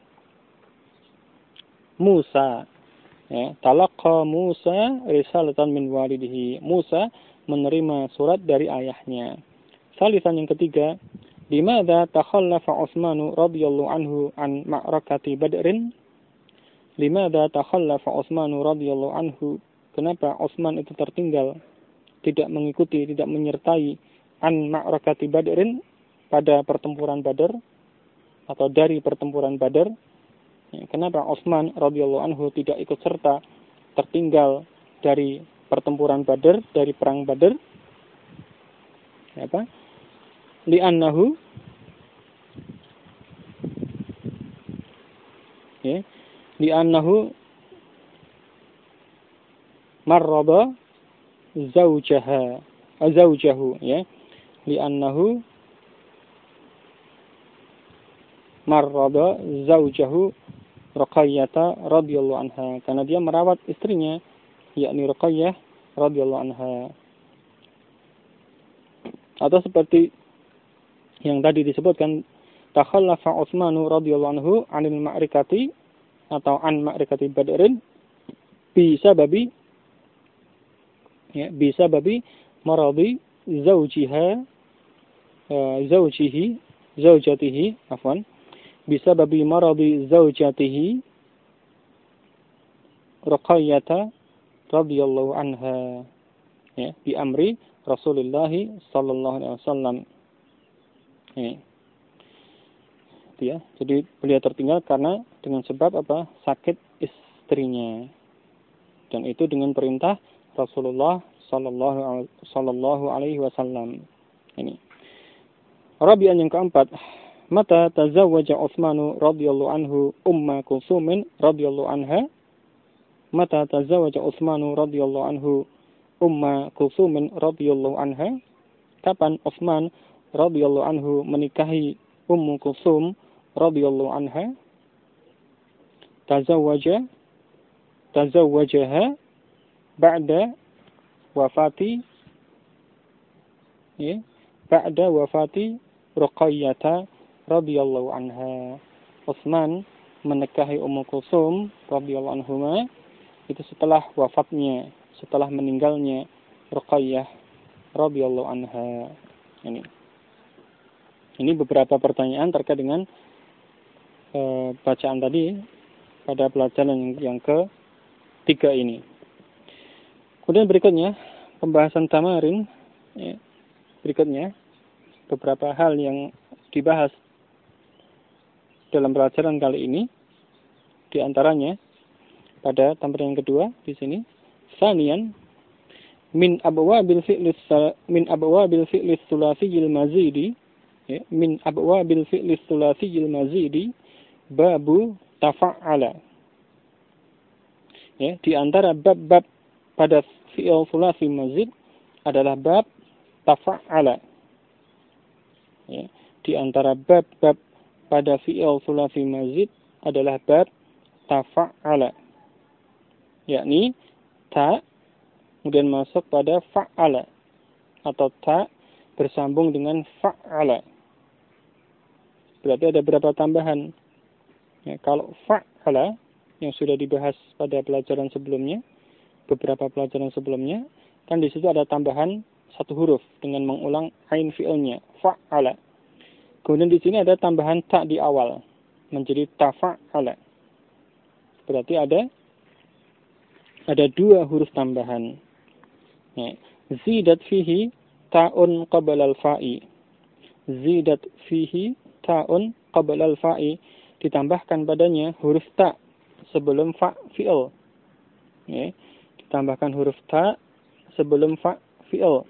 Musa. Ya, talaqqa Musa risalatan min walidihi. Musa menerima surat dari ayahnya. Salisan yang ketiga, limadza takhallafa Utsman radhiyallahu anhu an ma'rakati Badrin? Limadza takhallafa Utsman radhiyallahu anhu? Kenapa Utsman itu tertinggal, tidak mengikuti, tidak menyertai an ma'rakati Badrin, pada pertempuran Badar atau dari pertempuran Badar? Kenapa Utsman radhiyallahu anhu tidak ikut serta, tertinggal dari pertempuran Badar, dari perang Badar? Apa? Li'annahu li'annahu marrada zawjahu, ya. Li'annahu marrada zawjahu Ruqayyah radhiyallahu anha, karena dia merawat istrinya, yakni Ruqayyah radhiyallahu anha. Atau seperti yang tadi disebutkan, takhallafa Utsman radhiyallahu anhu 'anil ma'rikati atau an ma'rikati Badrin bisa babi maradi zaujatihi bisa babi maradi zaujatihi Ruqayyah radhiyallahu anha, ya, bi amri Rasulullah sallallahu alaihi wasallam. Ya, jadi beliau tertinggal karena dengan sebab apa? Sakit istrinya. Dan itu dengan perintah Rasulullah sallallahu alaihi wasallam. Ini. Rabi'an yang keempat, mata tazawwaja Utsman radhiyallahu anhu Umma Kulsum radhiyallahu anha? Mata tazawwaja Utsman radhiyallahu anhu Umma Kulsum radhiyallahu anha? Kapan Utsman radhiyallahu anhu menikahi Ummu Kulsum radhiyallahu anha? Tazawwajaha ba'da wafati Ruqayyah radhiyallahu anha. Utsman menikahi Ummu Kulsum radhiyallahu anhuma itu setelah wafatnya, setelah meninggalnya Ruqayyah radhiyallahu anha. Ini beberapa pertanyaan terkait dengan bacaan tadi pada pelajaran yang ke tiga ini. Kemudian berikutnya, pembahasan tamarin, ya, berikutnya, beberapa hal yang dibahas dalam pelajaran kali ini, di antaranya, pada tampilan yang kedua, di sini, sanian, min abwabil fi'lis thulatsiyil mazidi, ya, min abwabil fi'lis thulatsiyil mazidi, babu tafa'ala. Ya, di antara bab-bab pada fi'il thulathi mazid adalah bab tafa'ala. Ya, di antara bab-bab pada fi'il thulathi mazid adalah bab tafa'ala. Yakni ta kemudian masuk pada fa'ala atau ta bersambung dengan fa'ala. Berarti ada berapa tambahan? Ya, kalau fa'ala yang sudah dibahas pada pelajaran sebelumnya, beberapa pelajaran sebelumnya, kan di situ ada tambahan satu huruf dengan mengulang ain fi'ilnya, fa'ala. Kemudian di sini ada tambahan ta di awal, menjadi tafa'ala. Berarti ada dua huruf tambahan. Ya. Zidat fihi ta'un qabla al-fa'i. Zidat fihi ta'un qabla al-fa'i. Ditambahkan padanya huruf ta sebelum fa fi'il. Ya. Ditambahkan huruf ta sebelum fa fi'il.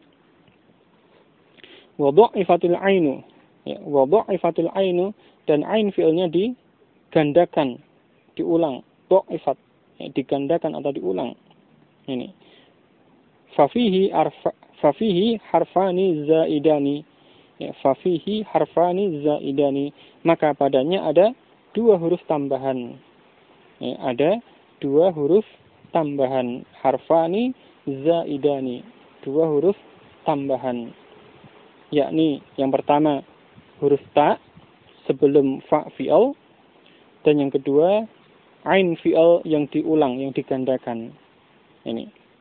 Wa dha'ifatil ainu. Ya, wa dha'ifatil ainu, dan ain fi'ilnya digandakan, diulang. Dha'ifat, ya, digandakan atau diulang. Ini. Fafihi harfani zaidani. Ya, fafihi harfani zaidani. Maka padanya ada dua huruf tambahan. Ya, ada dua huruf tambahan. Harfani zaidani. Dua huruf tambahan. Yakni yang pertama huruf ta sebelum fa fi'il, dan yang kedua ain fi'il yang diulang, yang digandakan. Ini.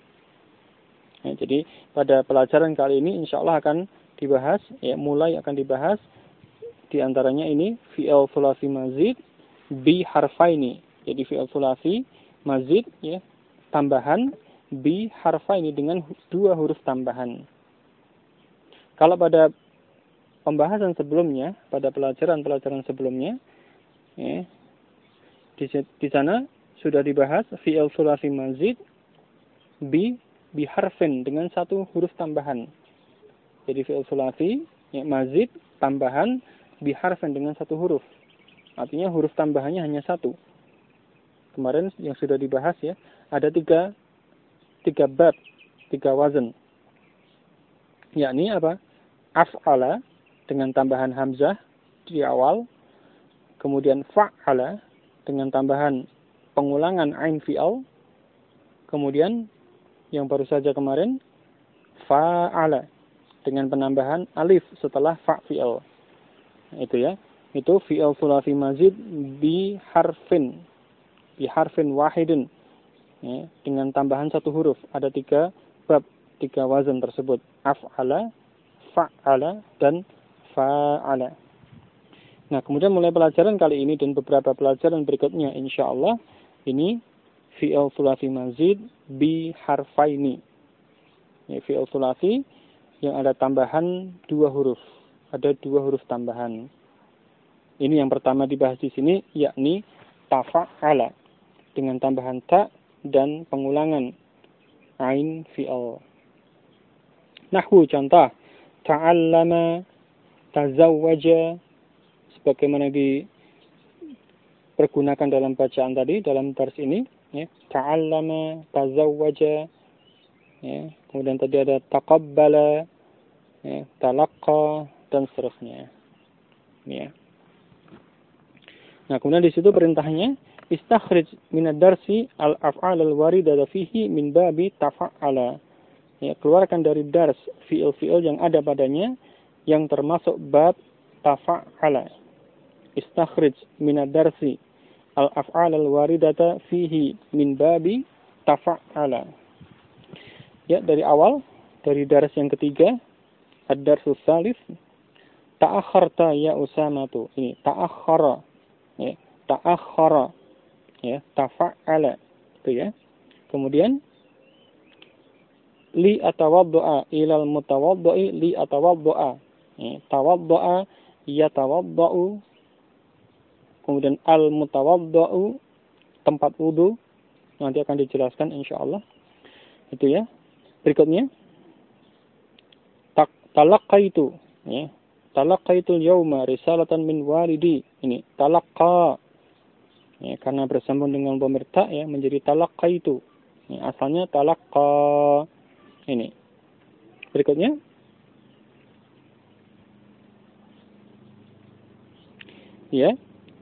Ya, jadi pada pelajaran kali ini insyaallah akan dibahas, ya, mulai akan dibahas di antaranya ini fi'il thulathi mazid bi harfaini. Jadi fi'il thulathi mazid, ya, tambahan bi harfaini dengan dua huruf tambahan. Kalau pada pembahasan sebelumnya, pada pelajaran sebelumnya, ya, di sana sudah dibahas fi'il thulathi mazid bi harfin dengan satu huruf tambahan. Jadi fi'il thulathi, ya, mazid tambahan bi harfin dengan satu huruf. Artinya huruf tambahannya hanya satu. Kemarin yang sudah dibahas, ya, ada tiga bab, tiga wazan. Yakni apa? Af'ala dengan tambahan hamzah di awal, kemudian fa'ala dengan tambahan pengulangan ain fi'al, kemudian yang baru saja kemarin fa'ala dengan penambahan alif setelah fa fi'al. Itu, ya. Itu fi'il thulathi mazid bi harfin wahidin, ya, dengan tambahan satu huruf. Ada tiga bab, tiga wazan tersebut. Af'ala, fa'ala, dan fa'ala. Nah, kemudian mulai pelajaran kali ini dan beberapa pelajaran berikutnya insyaallah ini fi'il thulathi mazid bi harfaini. Ya, fi'il thulathi yang ada tambahan dua huruf. Ada dua huruf tambahan. Ini yang pertama dibahas di sini, yakni tafa'ala dengan tambahan ta dan pengulangan ain fi'al. Nahwu contoh, ta'allama, tazawwaja, sebagaimana dipergunakan dalam bacaan tadi, dalam dars ini, ya, ta'allama, tazawwaja, ya, kemudian tadi ada taqabbala, ya, talaqqa, dan seterusnya. Ya. Nah, kemudian di situ perintahnya istakhrij minad darsi al-af'al al-waridata fihi min babi tafa'ala. Ya, keluarkan dari dars fi'il-fi'il yang ada padanya yang termasuk bab tafa'ala. Istakhrij minad darsi al-af'al al-waridata fihi min babi tafa'ala. Ya, dari awal, dari dars yang ketiga, ad-darsus tsalits, ta'akharta ya Usamatu. Ini ta'akhara. Ya, ta'akhara, ya, tafa'ala, itu, ya. Kemudian li atawaddu'a ilal mutawaddu'i li atawaddu'a. Tawaddu'a yatawadda'u. Kemudian al mutawaddu'u tempat wudu. Nanti akan dijelaskan insyaallah. Itu ya. Berikutnya talaqqaitu ya. Talaqqaitul yauma risalatan min walidi. Ini talaqqa. Ya, karena bersambung dengan dhamir ta ya menjadi talaqqaitu. Ini asalnya talaqqa. Ini. Berikutnya ya.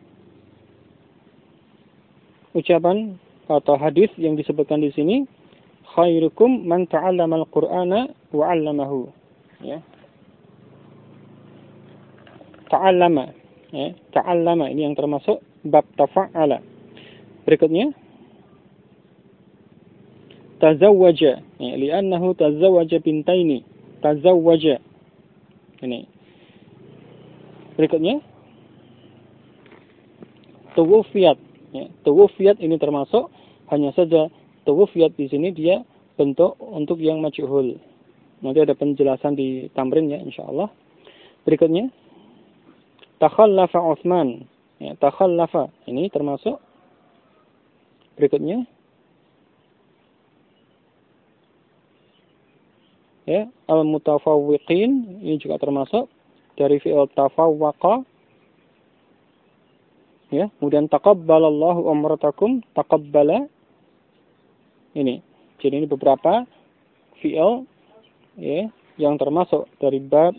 Ucapan atau hadis yang disebutkan di sini, khairukum man ta'allama al-Qur'ana wa 'allamahu. Ya. Ta'allama, ya. Ta'allama ini yang termasuk bab tafa'ala. Berikutnya tazawwaja, ya, li'annahu tazawwaja bintaini. Tazawwaja. Ini. Berikutnya tuwufiyat. Ya, tuwufiyat ini termasuk, hanya saja tuwufiyat di sini dia bentuk untuk yang majhul. Nanti ada penjelasan di tamrin ya insyaallah. Berikutnya takhallafa Utsman. Ya, takhallafa ini termasuk. Berikutnya ya, al-mutafawwiqin ini juga termasuk dari fi'il tafawwaqa. Ya, kemudian taqabbalallahu umratakum, taqabbala. Ini. Jadi ini beberapa fi'il ya yang termasuk dari bab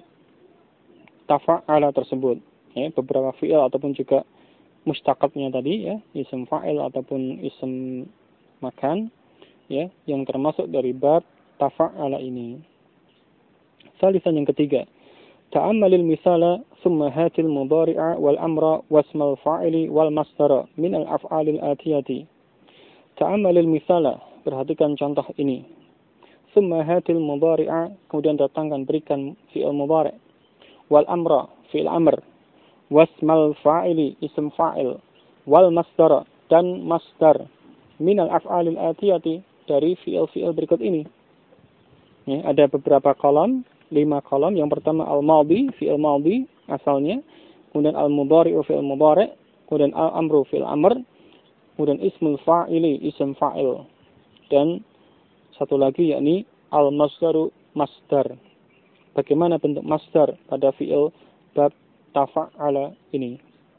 tafa'ala tersebut. Ya, beberapa fi'il ataupun juga mustaqatnya tadi ya, isim fa'il ataupun isim makan ya, yang termasuk dari bab tafa'ala ini. Salisan yang ketiga, ta'ammalil misala thumma hatil mudhari'a wal amra wasmal fa'ili wal masdara min al af'alil atiyati. Ta'ammalil misala, perhatikan contoh ini. Thumma hatil mudhari'a, kemudian datangkan berikan fi'il mudhari', wal amra fi'il amr, wasmal fa'ili isim fa'il, wal masdara dan masdar min al af'alil atiyati dari fi'il-fi'il berikut ini. Ya, ada beberapa kolom, 5 kolom. Yang pertama al-madhi, fi'il madhi asalnya, kemudian al-mudhari'u fi'il mudhari', kemudian al-amru fi'il amr, kemudian ismul fa'ili isim fa'il, dan satu lagi yakni al-masdaru masdar. Bagaimana bentuk masdar pada fi'il bab tafa'ala ini?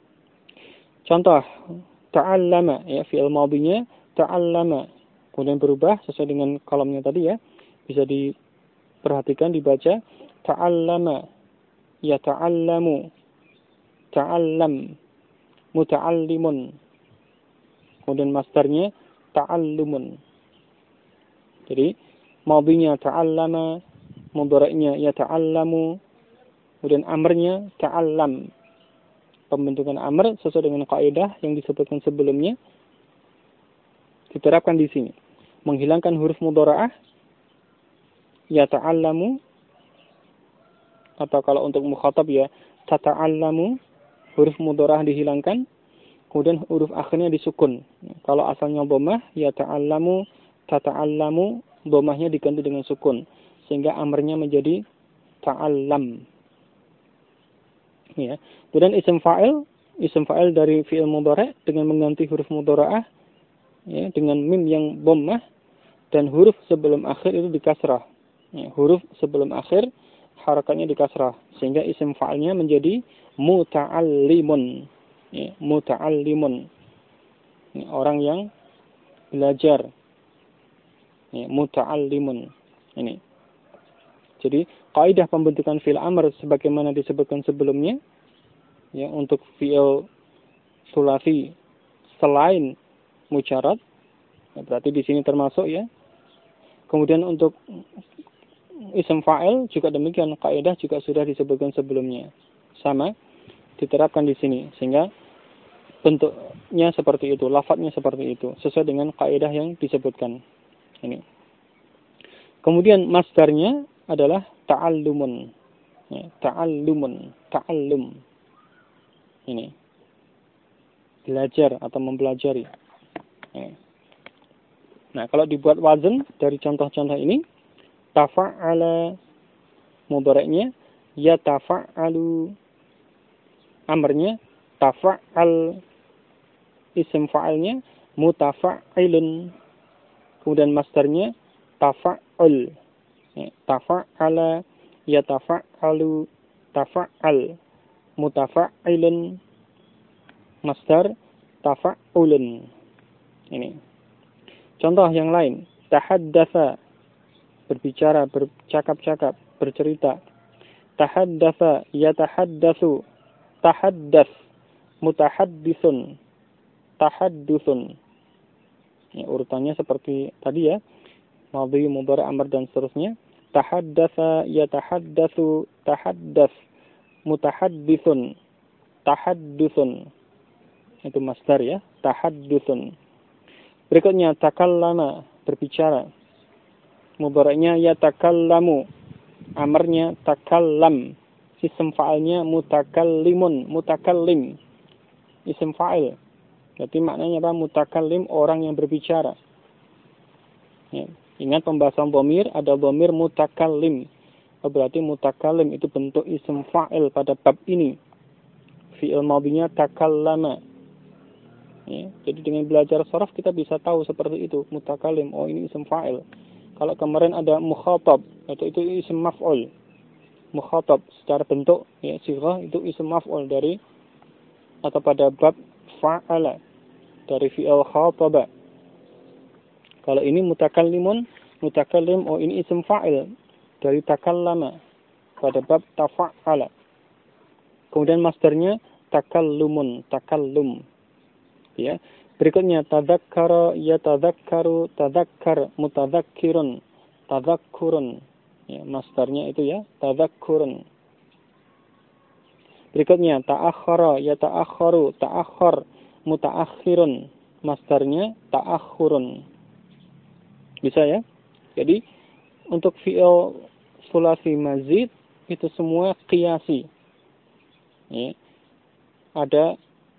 Contoh ta'allama ya, fi'il madhinya ta'allama, kemudian berubah sesuai dengan kolomnya tadi ya. Bisa diperhatikan, dibaca ta'allama, ya ta'allamu, ta'allam, muta'allimun. Kemudian masdarnya ta'allumun. Jadi madhinya ta'allama, mudhari'nya ya ta'allamu, kemudian amrnya ta'allam. Pembentukan amr sesuai dengan kaidah yang disebutkan sebelumnya diterapkan di sini. Menghilangkan huruf mudhara'ah ya ta'allamu, atau kalau untuk mukhatab ya tata'allamu, huruf mudhara'ah dihilangkan, kemudian huruf akhirnya disukun. Kalau asalnya dhammah ya ta'allamu, tata'allamu, dhammahnya diganti dengan sukun sehingga amrnya menjadi ta'allam. Ya. Kemudian isim fa'il dari fi'il mudhari' dengan mengganti huruf mudhara'ah ya dengan mim yang dhammah dan huruf sebelum akhir itu dikasrah. Ya, huruf sebelum akhir harakatnya dikasrah sehingga isim fa'ilnya menjadi muta'allimun. Ya, muta'allimun. Ya, orang yang belajar. Ya, muta'allimun. Ini. Jadi kaidah pembentukan fi'il amr sebagaimana disebutkan sebelumnya ya, untuk fi'il sulasi selain mujarad ya, berarti di sini termasuk ya. Kemudian untuk isim fa'il juga demikian, kaidah juga sudah disebutkan sebelumnya. Sama diterapkan di sini sehingga bentuknya seperti itu, lafadznya seperti itu, sesuai dengan kaidah yang disebutkan. Ini. Kemudian masdarnya adalah ta'allumun. Ya, ta'allumun, ta'allum. Ini. Belajar atau mempelajari. Ya. Nah, kalau dibuat wazn dari contoh-contoh ini, tafa'ala mudhari'nya, yatafa'alu amrnya, tafa'al isim fa'ilnya, mutafa'ilun. Kemudian masdarnya tafa'ul. Ya, tafa'ala yatafa'alu tafa'al mutafa'ilun, masdar tafa'ulun. Ini. Contoh yang lain, tahaddatsa berbicara, bercakap-cakap, bercerita. Tahaddatsa yatahaddatsu, tahaddats mutahaddisun, tahaddusun. Ya, urutannya seperti tadi ya, madhi, mudhari', amr dan seterusnya. Tahaddatsa yatahaddatsu, tahaddats mutahaddisun, tahaddusun. Itu masdar ya, tahaddusun. Berikutnya takallama, berbicara. Mudhari'nya yatakallamu, amrnya takallam, isim fa'ilnya mutakallimun, mutakallim, isim fa'il. Berarti maknanya apa? Mutakallim, orang yang berbicara. Ya. Ingat pembahasan dhamir, ada dhamir mutakallim. Berarti mutakallim itu bentuk isim fa'il pada bab ini. Fi'il madhinya takallama. Ya. Jadi dengan belajar sharaf kita bisa tahu seperti itu. Mutakallim, oh ini isim fa'il. Kalau kemarin ada mukhatab, itu isim maf'ul. Mukhatab secara bentuk, ya, sighah itu isim maf'ul dari atau pada bab fa'ala dari fi'il khataba. Kalau ini mutakallimun, mutakallim, oh ini isim fa'il dari takallama pada bab tafa'ala. Kemudian masdarnya takallumun, takallum. Ya. Berikutnya tadzakkara yatadzakkaru, tadzakkar mutadzakkirun, tadzakkurun. Ya, masdarnya itu ya, tadzakkurun. Berikutnya ta'akhkhara yata'akhkharu, ta'akhkhar mutaakhirun, masdarnya ta'akhurun. Bisa ya? Jadi untuk fi'il sulasi mazid itu semua qiyasi. Ya. Ada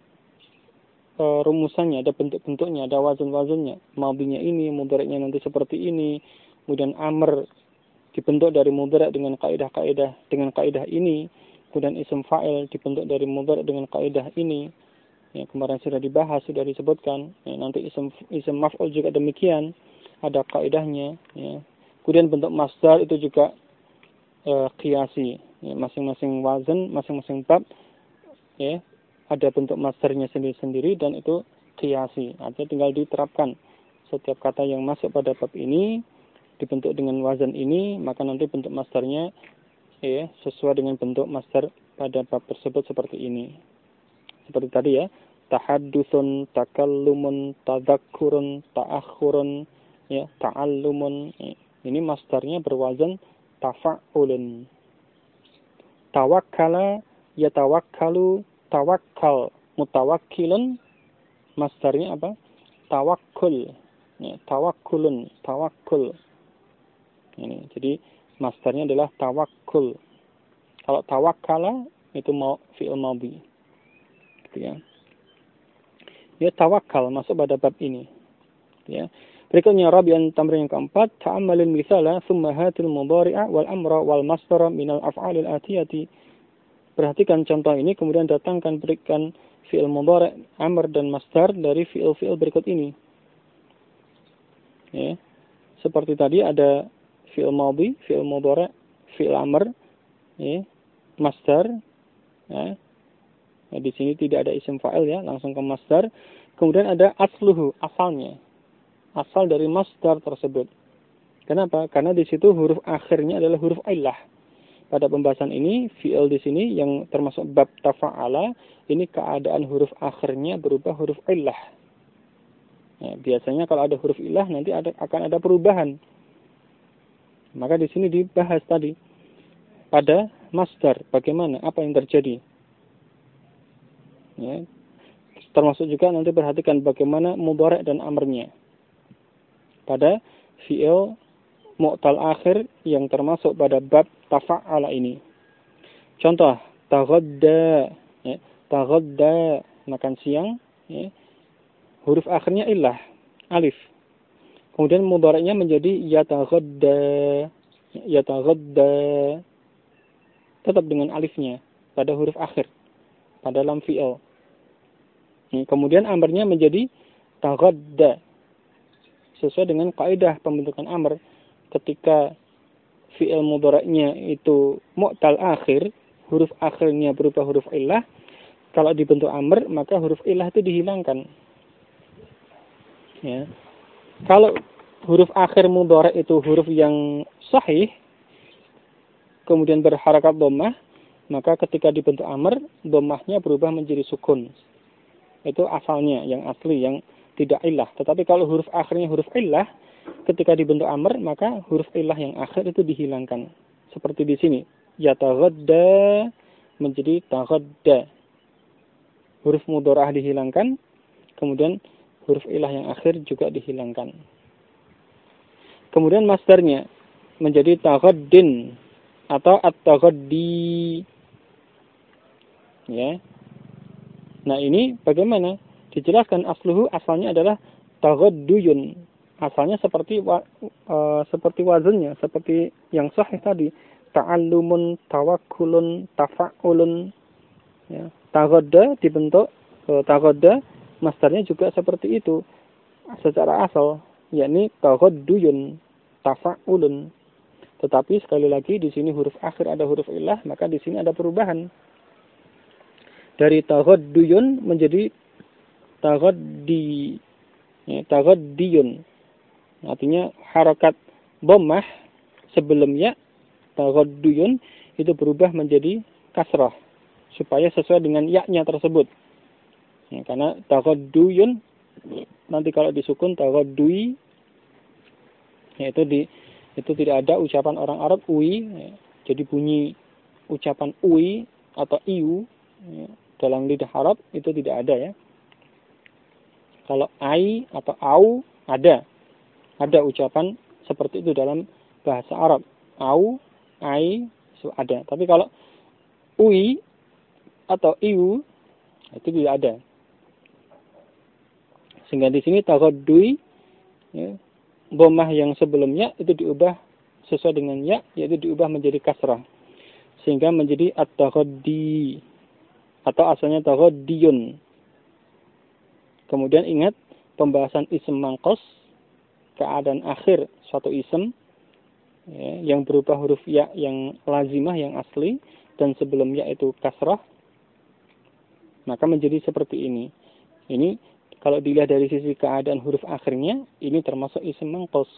rumusannya, ada bentuk-bentuknya, ada wazan-wazannya. Madhinya ini, mudhari'nya nanti seperti ini. Kemudian amr dibentuk dari mudhari' dengan kaidah-kaidah dengan kaidah ini. Kemudian isim fa'il dibentuk dari mudhari' dengan kaidah ini. Ya, kemarin sudah dibahas, sudah disebutkan. Ya, nanti isim maf'ul juga demikian, ada kaidahnya. Ya. Kemudian bentuk masdar itu juga qiyasi. Ya, masing-masing wazan, masing-masing bab, ya, ada bentuk masdarnya sendiri-sendiri dan itu qiyasi. Artinya tinggal diterapkan. Setiap kata yang masuk pada bab ini dibentuk dengan wazan ini, maka nanti bentuk masdarnya ya sesuai dengan bentuk masdar pada bab tersebut seperti ini. Seperti tadi ya, tahaddusun, takallumun, tadzakkurun, ta'akhurun, ya, ta'allumun. Ini masdarnya berwazan tafa'ulun. Tawakkala yatawakkalu, tawakkal, mutawakkilun, masdarnya apa? Tawakkul. Ya, tawakkulun, tawakkul. Ini, jadi masdarnya adalah tawakkul. Kalau tawakkala itu fi'il madhi. Gitu ya. Ya, tawakkal masuk pada bab ini. Gitu ya. Berikutnya rabi'an tamrin yang keempat, ta'ammalil misala thumma hatil mudhari'a wal amra wal masdara minal af'alil atiyati. Perhatikan contoh ini, kemudian berikan fi'il mudhari', amr dan masdar dari fi'il-fi'il berikut ini. Ya. Seperti tadi ada fi'il madhi, fi'il mudhari', fi'il amr, ya, masdar. Ya. Nah, di sini tidak ada isim fa'il ya, langsung ke masdar. Kemudian ada asluhu, asalnya. Asal dari masdar tersebut. Kenapa? Karena di situ huruf akhirnya adalah huruf illah. Pada pembahasan ini, fi'il di sini yang termasuk bab tafa'ala, ini keadaan huruf akhirnya berubah huruf illah. Ya, biasanya kalau ada huruf illah nanti akan ada perubahan. Maka di sini dibahas tadi pada masdar, bagaimana, apa yang terjadi. Ya. Termasuk juga nanti perhatikan bagaimana mudhari' dan amrnya pada fi'il mu'tal akhir yang termasuk pada bab tafa'ala ini. Contoh, taghadda, ya, taghadda, makan siang, ya. Huruf akhirnya illah, alif. Kemudian mudhari'nya menjadi yataghadda. Yataghadda. Tetap dengan alifnya pada huruf akhir, pada lam fi'il. Kemudian amrnya menjadi taghadda. Sesuai dengan kaidah pembentukan amr, ketika fi'il mudhari'nya itu mu'tal akhir, huruf akhirnya berupa huruf illah, kalau dibentuk amr, maka huruf illah itu dihilangkan. Ya. Kalau huruf akhir mudhari' itu huruf yang sahih, kemudian berharakat dhammah, maka ketika dibentuk amr, dhammahnya berubah menjadi sukun. Itu asalnya, yang asli, yang tidak illah. Tetapi kalau huruf akhirnya huruf illah, ketika dibentuk amr, maka huruf illah yang akhir itu dihilangkan. Seperti di sini, yataghadda menjadi taghadda. Huruf mudhara'ah dihilangkan, kemudian huruf illah yang akhir juga dihilangkan. Kemudian masdarnya menjadi taghaddin atau at-taghaddi. Ya. Nah, ini bagaimana? Dijelaskan asluhu, asalnya adalah taghadduyun. Asalnya seperti wazannya, seperti yang sahih tadi. Ta'allumun, tawakkulun, tafa'ulun. Ya. Taghadda dibentuk taghadda, masdarnya juga seperti itu secara asal, yakni taghadduyun, tafa'ulun. Tetapi sekali lagi di sini huruf akhir ada huruf illah, maka di sini ada perubahan. Dari taghadduyun menjadi taghaddi. Ya, taghaddiyun. Artinya harakat dhammah sebelum ya, taghadduyun, itu berubah menjadi kasrah supaya sesuai dengan ya-nya tersebut. Ya, karena taghadduyun nanti kalau disukun taghaddui, ya, itu tidak ada ucapan orang Arab ui, ya, jadi bunyi ucapan ui atau iu, ya, dalam lidah Arab itu tidak ada, ya. Kalau ai atau au ada ucapan seperti itu dalam bahasa Arab. Au, ai, ada. Tapi kalau ui atau iu itu tidak ada. Sehingga di sini taghaddui, ya, dhammah yang sebelumnya itu diubah sesuai dengan ya, yaitu diubah menjadi kasrah. Sehingga menjadi at-taghaddi atau asalnya taghaddiyun. Kemudian ingat pembahasan ism mangkos, keadaan akhir suatu ism, ya, yang berupa huruf ya yang lazimah, yang asli, dan sebelum ya itu kasrah, maka menjadi seperti ini. Ini kalau dilihat dari sisi keadaan huruf akhirnya, ini termasuk ism mangkos.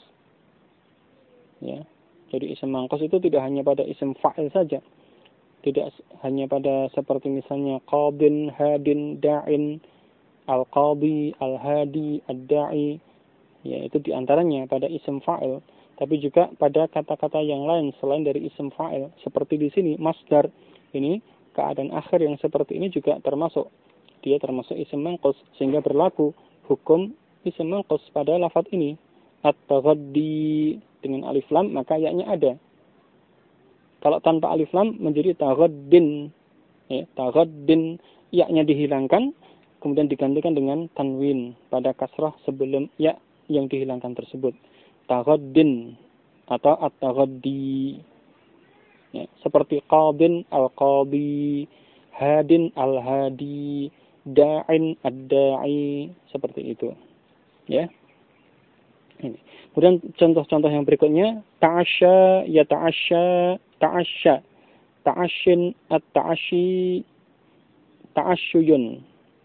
Ya. Jadi ism mangkos itu tidak hanya pada ism fa'il saja. Tidak hanya pada seperti misalnya qadin, hadin, da'in, al-qadi, al-hadi, ad-da'i. Ya, itu diantaranya pada ism fa'il. Tapi juga pada kata-kata yang lain selain dari ism fa'il. Seperti di sini, masdar. Ini keadaan akhir yang seperti ini juga termasuk. Dia termasuk ism mangkos. Sehingga berlaku hukum ism mangkos pada lafaz ini. At-taghaddi dengan alif lam, maka ya-nya ada. Kalau tanpa alif lam menjadi taghaddin. Ya, taghaddin, ya-nya dihilangkan, kemudian digantikan dengan tanwin pada kasrah sebelum ya yang dihilangkan tersebut. Taghaddin atau at-taghaddi. Ya, seperti qadin, al-qadi, hadin, al-hadi, da'in, ad-da'i, seperti itu. Ya. Ini. Kemudian contoh-contoh yang berikutnya, ta'asya, ya ta'asya, ta'asya, ta'asyin, at-ta'asyi, ta'asyuyun.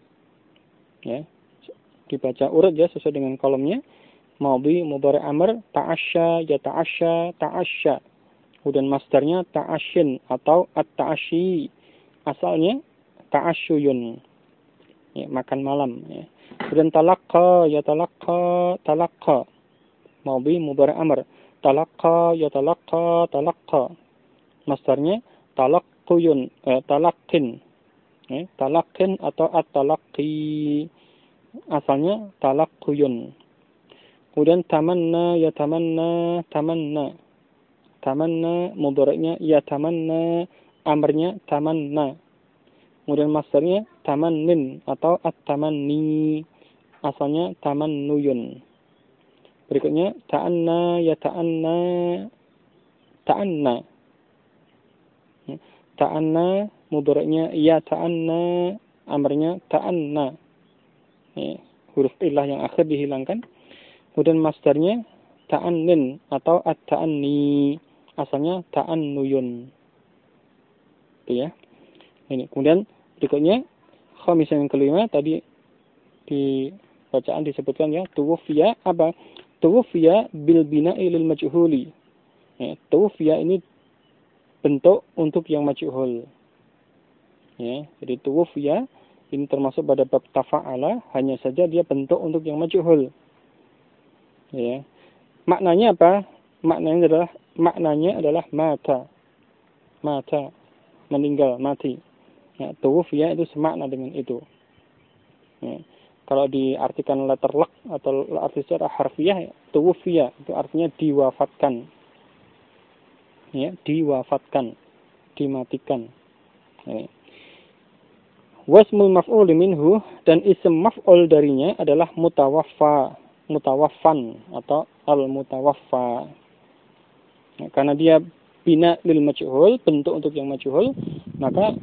Ya, dibaca urut ya sesuai dengan kolomnya. Madhi, mudhari' amr, ta'asya, ya ta'asya, ta'asya. Kemudian masdarnya ta'asyin atau at-ta'asyi. Asalnya ta'asyuyun. Ya, makan malam, ya. Kemudian talaqqa, ya talaqqa, talaqqa. Madhi, mudhari' amr, talaqqa, ya talaqqa, talaqqa. Masdarnya talaqquyun, talaqqin. Ya, talaqqin atau at-talaqqi. Asalnya talaqquyun. Kemudian tamanna, ya tamanna, tamanna. Tamanna mudhari'nya ya tamanna, amrnya tamanna. Kemudian masdarnya tamannin atau at-tamanni. Asalnya tamannuyun. Berikutnya ta'anna ya ta'anna. Ta'anna. Ta'anna mudhari'nya ya ta'anna, amrnya ta'anna. Huruf illah yang akhir dihilangkan. Kemudian masdarnya ta'annin atau at-ta'anni. Asalnya ta'annuyun. Itu ya. Ini. Kemudian berikutnya khamisah yang kelima tadi di bacaan disebutkan ya, tuwfiya apa? Tuwfiya bil bina'i lil majhuli. Tuwfiya ini bentuk untuk yang majhul. Ya, jadi tuwfiya ini termasuk pada bab tafa'ala, hanya saja dia bentuk untuk yang majhul. Ya. Maknanya apa? Maknanya adalah mata. Mata, meninggal, mati. Ya, tuwfiya itu semakna dengan itu. Ya. Kalau diartikan letter lak atau arti secara harfiah, tuwfiya itu artinya diwafatkan. Ya, diwafatkan, dimatikan. Ya. Wasmul maf'ul minhu, dan ism maf'ul darinya adalah mutawaffa, mutawaffan atau al-mutawaffa. Ya, karena dia bina lil majhul, bentuk untuk yang majhul, maka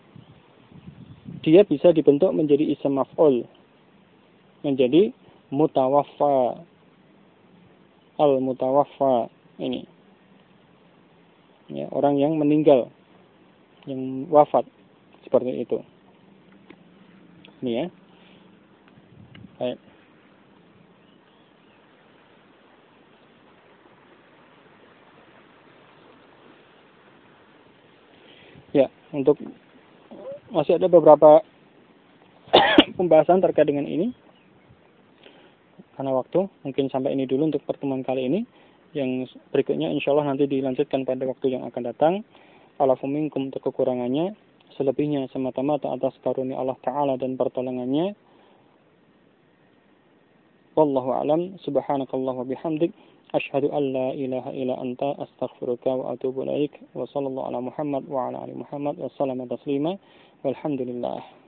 dia bisa dibentuk menjadi ism maf'ul, menjadi mutawaffa, al-mutawaffa ini. Ya, orang yang meninggal, yang wafat, seperti itu. Ini ya. Baik. Ya, untuk masih ada beberapa pembahasan terkait dengan ini. Karena waktu, mungkin sampai ini dulu untuk pertemuan kali ini. Yang berikutnya insya Allah nanti dilanjutkan pada waktu yang akan datang. Alafu minkum untuk kekurangannya, selebihnya semata-mata atas karunia Allah Ta'ala dan pertolongannya. Wallahu a'lam, subhanakallah wa bihamdik, asyhadu an la ilaha illa anta, astaghfiruka wa atubu ilaik, wa sallallahu ala Muhammad wa ala ali Muhammad, wa salama taslima, walhamdulillah.